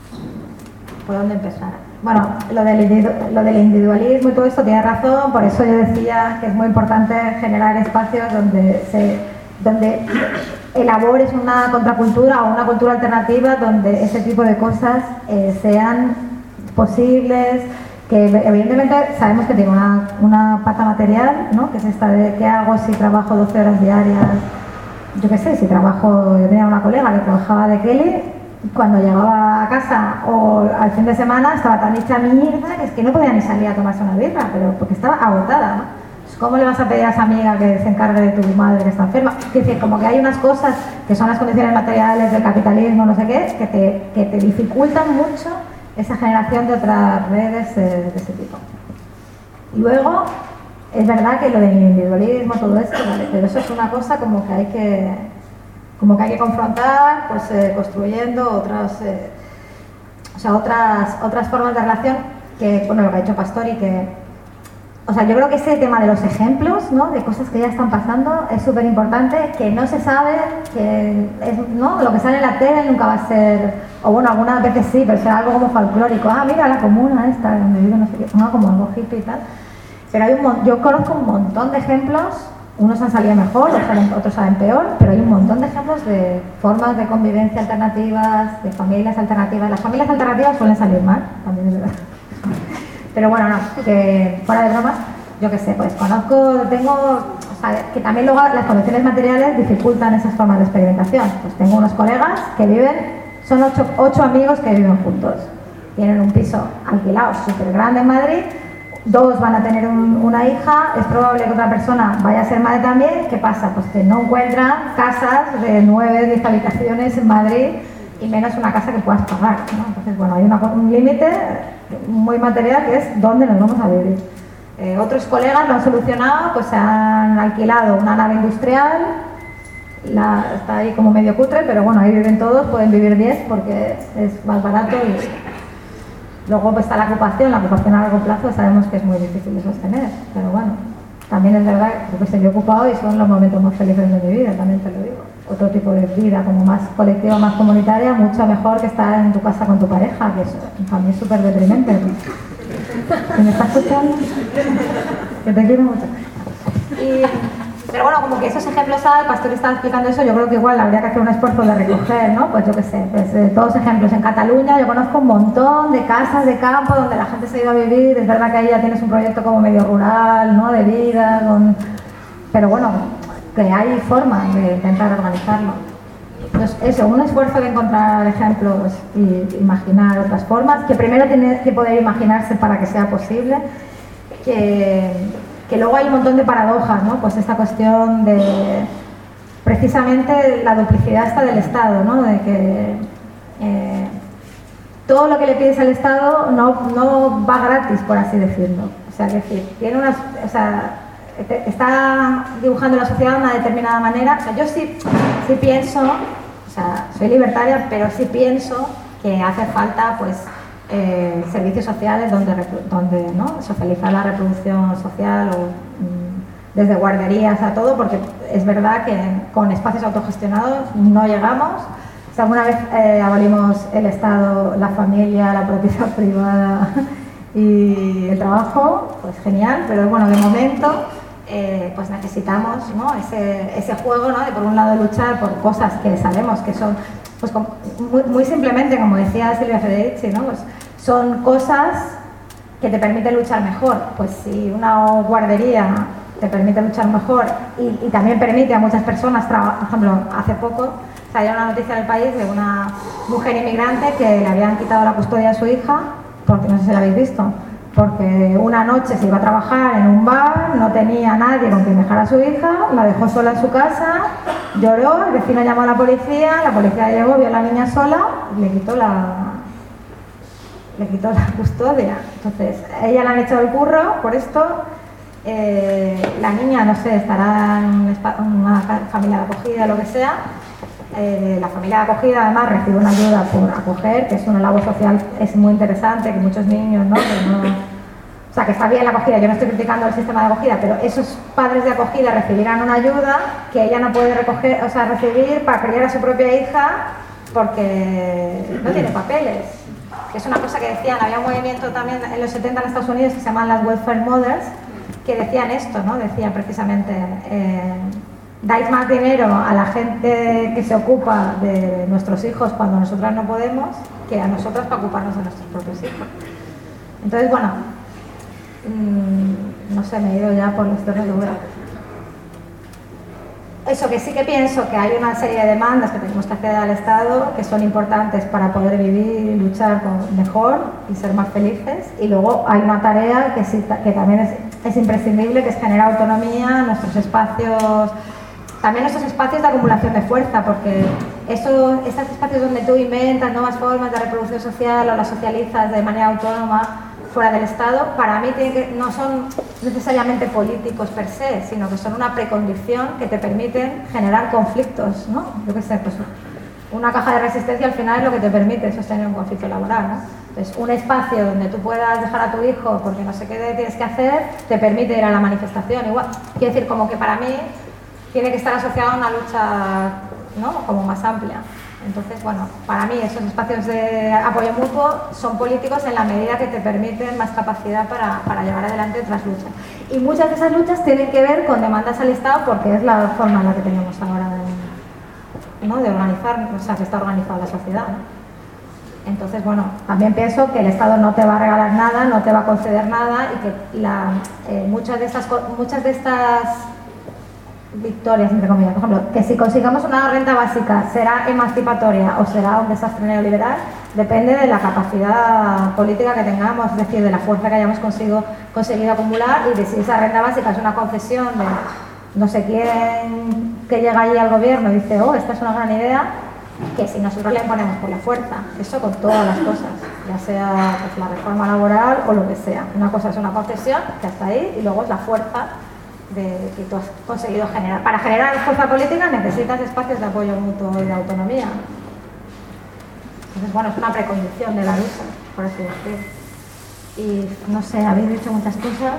¿por dónde empezar? Bueno, lo del individualismo y todo esto tiene razón, por eso yo decía que es muy importante generar espacios donde elabores una contracultura o una cultura alternativa donde ese tipo de cosas sean posibles, que evidentemente sabemos que tiene una pata material, ¿no? Que es esta de qué hago si trabajo 12 horas diarias, yo qué sé, yo tenía una colega que trabajaba de Kelly, cuando llegaba a casa o al fin de semana estaba tan hecha mierda que es que no podía ni salir a tomarse una birra, pero porque estaba agotada, ¿no? ¿Cómo le vas a pedir a esa amiga que se encargue de tu madre que está enferma? Es decir, como que hay unas cosas que son las condiciones materiales del capitalismo, no sé qué, que te dificultan mucho esa generación de otras redes de ese tipo. Y luego, es verdad que lo del individualismo, todo esto, ¿vale? Pero eso es una cosa como que hay que confrontar, pues construyendo otras formas de relación que, bueno, lo que ha dicho Pastori, o sea, yo creo que ese tema de los ejemplos, ¿no? De cosas que ya están pasando es súper importante, que no se sabe, ¿no? Lo que sale en la tele nunca va a ser, o bueno, algunas veces sí, pero será algo como folclórico. Ah, mira la comuna esta, donde vive no sé qué, ¿no? Como algo hippie y tal. Pero yo conozco un montón de ejemplos, unos han salido mejor, otros salen peor, pero hay un montón de ejemplos de formas de convivencia alternativas, de familias alternativas. Las familias alternativas suelen salir mal, también es verdad. Pero bueno, no, que fuera de bromas, yo qué sé, pues que también luego las condiciones materiales dificultan esas formas de experimentación. Pues tengo unos colegas que son 8 amigos que viven juntos. Tienen un piso alquilado súper grande en Madrid, 2 van a tener una hija, es probable que otra persona vaya a ser madre también. ¿Qué pasa? Pues que no encuentran casas de 9, 10 habitaciones en Madrid y menos una casa que puedas pagar, ¿no? Entonces, bueno, hay un límite muy material que es dónde nos vamos a vivir. Otros colegas lo han solucionado, pues se han alquilado una nave industrial, está ahí como medio cutre, pero bueno, ahí viven todos, pueden vivir 10 porque es más barato. Y luego pues está la ocupación a largo plazo sabemos que es muy difícil de sostener, pero bueno, también es verdad que yo he ocupado y son los momentos más felices de mi vida, también te lo digo. Otro tipo de vida, como más colectiva, más comunitaria, mucho mejor que estar en tu casa con tu pareja, que eso para mí es súper deprimente. ¿Me estás escuchando? Que te quiero mucho. Pero bueno, como que esos ejemplos, el Pastor estaba explicando eso, yo creo que igual habría que hacer un esfuerzo de recoger, ¿no? Pues yo qué sé, pues, todos ejemplos. En Cataluña yo conozco un montón de casas de campo donde la gente se ha ido a vivir, es verdad que ahí ya tienes un proyecto como medio rural, ¿no? De vida, pero bueno, que hay formas de intentar organizarlo. Pues eso, un esfuerzo de encontrar ejemplos y imaginar otras formas, que primero tiene que poder imaginarse para que sea posible, que luego hay un montón de paradojas, ¿no? Pues esta cuestión de precisamente la duplicidad esta del Estado, ¿no? De que todo lo que le pides al Estado no va gratis, por así decirlo. O sea, es decir, está dibujando la sociedad de una determinada manera. O sea, yo sí pienso, o sea, soy libertaria, pero sí pienso que hace falta, pues, servicios sociales donde ¿no? socializar la reproducción social, o desde guarderías a todo, porque es verdad que con espacios autogestionados no llegamos. O sea, alguna vez abolimos el Estado, la familia, la propiedad privada y el trabajo, pues genial, pero bueno, de momento pues necesitamos, ¿no? ese juego, ¿no? De por un lado luchar por cosas que sabemos que son, pues muy simplemente, como decía Silvia Federici, ¿no? Pues son cosas que te permiten luchar mejor. Pues si una guardería te permite luchar mejor y también permite a muchas personas, por ejemplo, hace poco salió una noticia en El País de una mujer inmigrante que le habían quitado la custodia a su hija, porque no sé si la habéis visto, porque una noche se iba a trabajar en un bar, no tenía nadie con quien dejar a su hija, la dejó sola en su casa, lloró, el vecino llamó a la policía llegó, vio a la niña sola y le quitó la custodia. Entonces, a ella le han echado el curro por esto. La niña, no sé, estará en una familia de acogida, lo que sea. La familia de acogida además recibe una ayuda por acoger, que es una labor social, es muy interesante, que muchos niños, ¿no? O sea, que está bien la acogida, yo no estoy criticando el sistema de acogida, pero esos padres de acogida recibirán una ayuda que ella no puede recibir para criar a su propia hija porque no tiene papeles. que es una cosa que decían, había un movimiento también en los 70 en Estados Unidos que se llaman las welfare mothers, que decían esto, ¿no? Decían precisamente, dais más dinero a la gente que se ocupa de nuestros hijos cuando nosotras no podemos, que a nosotras para ocuparnos de nuestros propios hijos. Entonces, bueno, no sé, me he ido ya por los terrenos. Eso, que sí que pienso que hay una serie de demandas que tenemos que hacer al Estado que son importantes para poder vivir y luchar mejor y ser más felices, y luego hay una tarea que, sí, que también es imprescindible, que es generar autonomía, nuestros espacios, también nuestros espacios de acumulación de fuerza, porque estos espacios donde tú inventas nuevas formas de reproducción social o las socializas de manera autónoma fuera del Estado, para mí no son necesariamente políticos per se, sino que son una precondición que te permiten generar conflictos, ¿no? Yo qué sé, pues una caja de resistencia al final es lo que te permite sostener un conflicto laboral, ¿no? Entonces, un espacio donde tú puedas dejar a tu hijo porque no sé qué tienes que hacer, te permite ir a la manifestación. Igual, quiero decir, como que para mí tiene que estar asociado a una lucha, ¿no? Como más amplia. Entonces, bueno, para mí esos espacios de apoyo mutuo son políticos en la medida que te permiten más capacidad para llevar adelante otras luchas. Y muchas de esas luchas tienen que ver con demandas al Estado, porque es la forma en la que tenemos ahora de organizar, o sea, que está organizada la sociedad, ¿no? Entonces, bueno, también pienso que el Estado no te va a regalar nada, no te va a conceder nada, y que muchas de estas victorias, entre comillas, por ejemplo, que si consigamos una renta básica será emancipatoria o será un desastre neoliberal, depende de la capacidad política que tengamos, es decir, de la fuerza que hayamos conseguido acumular, y de si esa renta básica es una concesión de no sé quién que llega allí al gobierno y dice, oh, esta es una gran idea, que si nosotros le imponemos por la fuerza, eso con todas las cosas, ya sea pues, la reforma laboral o lo que sea. Una cosa es una concesión, que hasta ahí, y luego es la fuerza que tú has conseguido generar. Para generar fuerza política necesitas espacios de apoyo mutuo y de autonomía. Entonces, bueno, es una precondición de la lucha, por así decir. Y no sé, habéis dicho muchas cosas.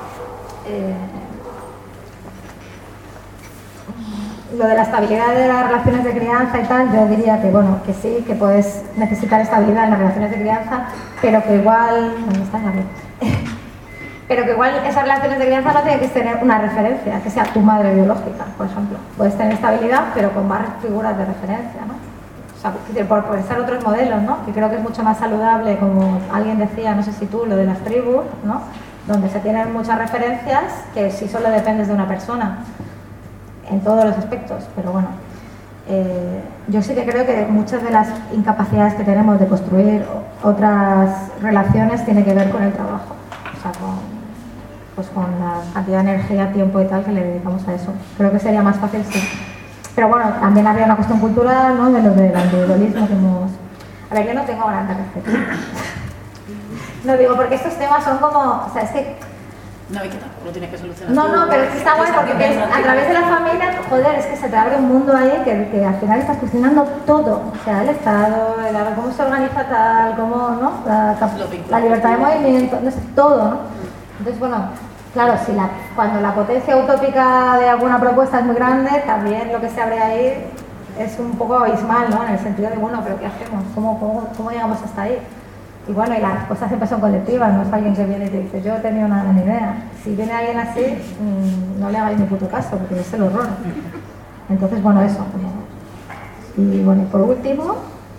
Lo de la estabilidad de las relaciones de crianza y tal, yo diría que, bueno, que sí, que puedes necesitar estabilidad en las relaciones de crianza, pero que igual... ¿Dónde está Gabriel? Pero que igual esas relaciones de crianza no tienen que tener una referencia, que sea tu madre biológica, por ejemplo. Puedes tener estabilidad, pero con más figuras de referencia, ¿no? O sea, por ser otros modelos, ¿no? Que creo que es mucho más saludable, como alguien decía, no sé si tú, lo de las tribus, ¿no? Donde se tienen muchas referencias que si solo dependes de una persona, en todos los aspectos, pero bueno. Yo sí que creo que muchas de las incapacidades que tenemos de construir otras relaciones tiene que ver con el trabajo, o sea, con la cantidad de energía, tiempo y tal que le dedicamos a eso. Creo que sería más fácil, sí. Pero bueno, también habría una cuestión cultural, ¿no? De lo del individualismo que hemos... A ver, yo no tengo gran respeto. No digo, porque estos temas son como... O sea, es que... No, y que tampoco lo tienes que solucionar. No, pero es que está guay porque a través de la familia, joder, es que se te abre un mundo ahí que al final estás cuestionando todo. O sea, el Estado, cómo se organiza tal, cómo, ¿no? La libertad de movimiento, no sé, todo, ¿no? Entonces, bueno, claro, cuando la potencia utópica de alguna propuesta es muy grande, también lo que se abre ahí es un poco abismal, ¿no? En el sentido de, bueno, ¿pero qué hacemos? ¿Cómo llegamos hasta ahí? Y bueno, y las respuestas siempre son colectivas, no es alguien que viene y te dice, yo he tenido una gran idea. Si viene alguien así, no le hagáis ni puto caso, porque es el horror. Entonces, bueno, eso. Y bueno, y por último,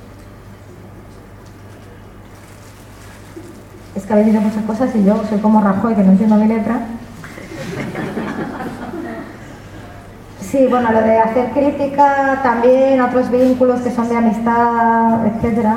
es que habéis dicho muchas cosas y yo soy como Rajoy, que no entiendo mi letra. Sí, bueno, lo de hacer crítica, también otros vínculos que son de amistad, etcétera.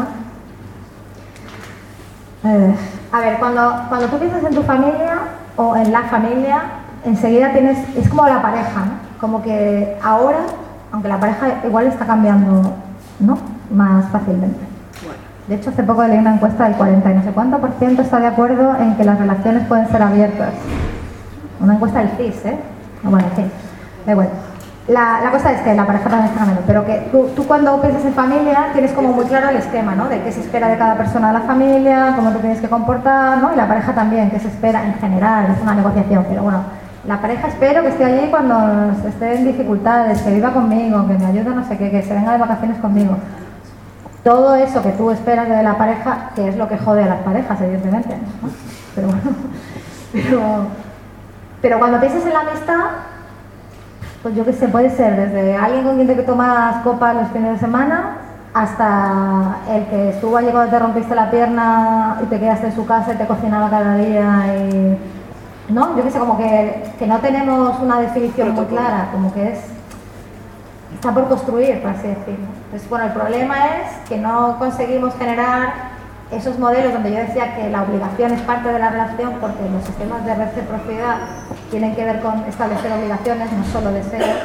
A ver, cuando tú piensas en tu familia o en la familia, enseguida es como la pareja, ¿no? Como que ahora, aunque la pareja igual está cambiando, ¿no? Más fácilmente. De hecho, hace poco leí una encuesta del 40 y no sé cuánto % está de acuerdo en que las relaciones pueden ser abiertas. Una encuesta del CIS, ¿eh? Bueno, sí, da igual. La cosa es que la pareja también está cambiando, pero que tú cuando piensas en familia tienes como muy claro el esquema, ¿no? De qué se espera de cada persona de la familia, cómo te tienes que comportar, ¿no? Y la pareja también, qué se espera en general, es una negociación, pero bueno, la pareja espero que esté allí cuando esté en dificultades, que viva conmigo, que me ayude no sé qué, que se venga de vacaciones conmigo. todo eso que tú esperas de la pareja, que es lo que jode a las parejas, evidentemente, ¿no? Pero bueno, pero cuando piensas en la amistad, pues yo qué sé, puede ser desde alguien con quien te tomas copas los fines de semana hasta el que estuvo allí cuando te rompiste la pierna y te quedaste en su casa y te cocinaba cada día y... ¿no? Yo qué sé, como que no tenemos una definición muy clara, como que está por construir, por así decirlo. Entonces, bueno, el problema es que no conseguimos generar esos modelos donde yo decía que la obligación es parte de la relación, porque los sistemas de reciprocidad tienen que ver con establecer obligaciones, no solo deseos.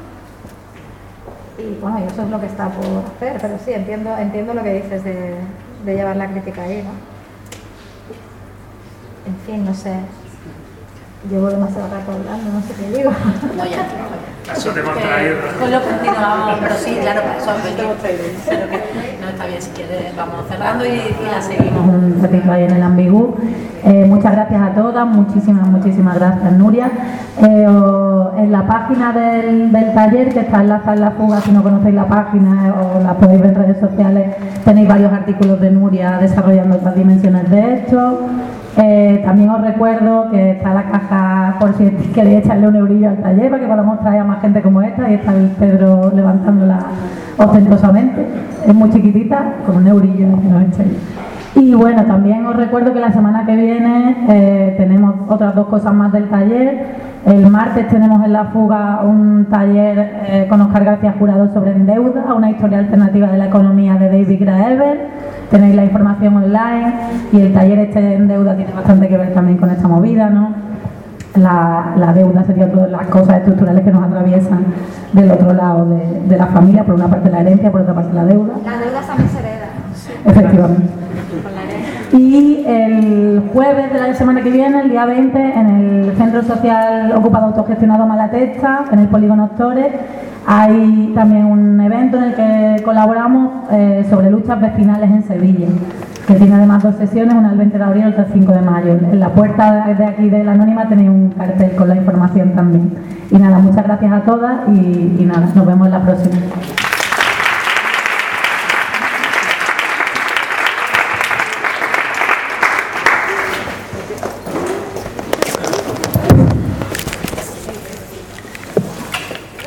Y bueno, y eso es lo que está por hacer, pero sí, entiendo lo que dices de llevar la crítica ahí, ¿no? En fin, no sé. Llevo demasiado rato hablando, no sé qué digo. No, ya. Eso te hemos traído. Pues lo continuamos, pero sí, claro, para eso pero que no está bien, si quieres vamos cerrando y la seguimos. Un ratito ahí en el ambigú. Muchas gracias a todas, muchísimas gracias, Nuria. En la página del taller, que está enlazada en la fuga, si no conocéis la página o la podéis ver en redes sociales, tenéis varios artículos de Nuria desarrollando otras dimensiones de esto. También os recuerdo que está la caja por si queréis echarle un eurillo al taller para que podamos traer a más gente como esta, y está el Pedro levantándola ostentosamente, es muy chiquitita, con un eurillo que nos echéis. Y bueno, también os recuerdo que la semana que viene tenemos otras 2 cosas más del taller. El martes tenemos en la fuga un taller con Óscar García Jurado sobre Endeuda, una historia alternativa de la economía de David Graeber. Tenéis la información online y el taller este en deuda tiene bastante que ver también con esta movida, ¿no? La deuda sería otra de las cosas estructurales que nos atraviesan del otro lado de la familia, por una parte la herencia, por otra parte la deuda. La deuda también se hereda. Efectivamente. Y el jueves de la semana que viene, el día 20, en el Centro Social Ocupado Autogestionado Malatesta, en el Polígono Octores, hay también un evento en el que colaboramos sobre luchas vecinales en Sevilla, que tiene además 2 sesiones, una el 20 de abril y otra el 5 de mayo. En la puerta de aquí de la Anónima tenéis un cartel con la información también. Y nada, muchas gracias a todas y nada, nos vemos en la próxima.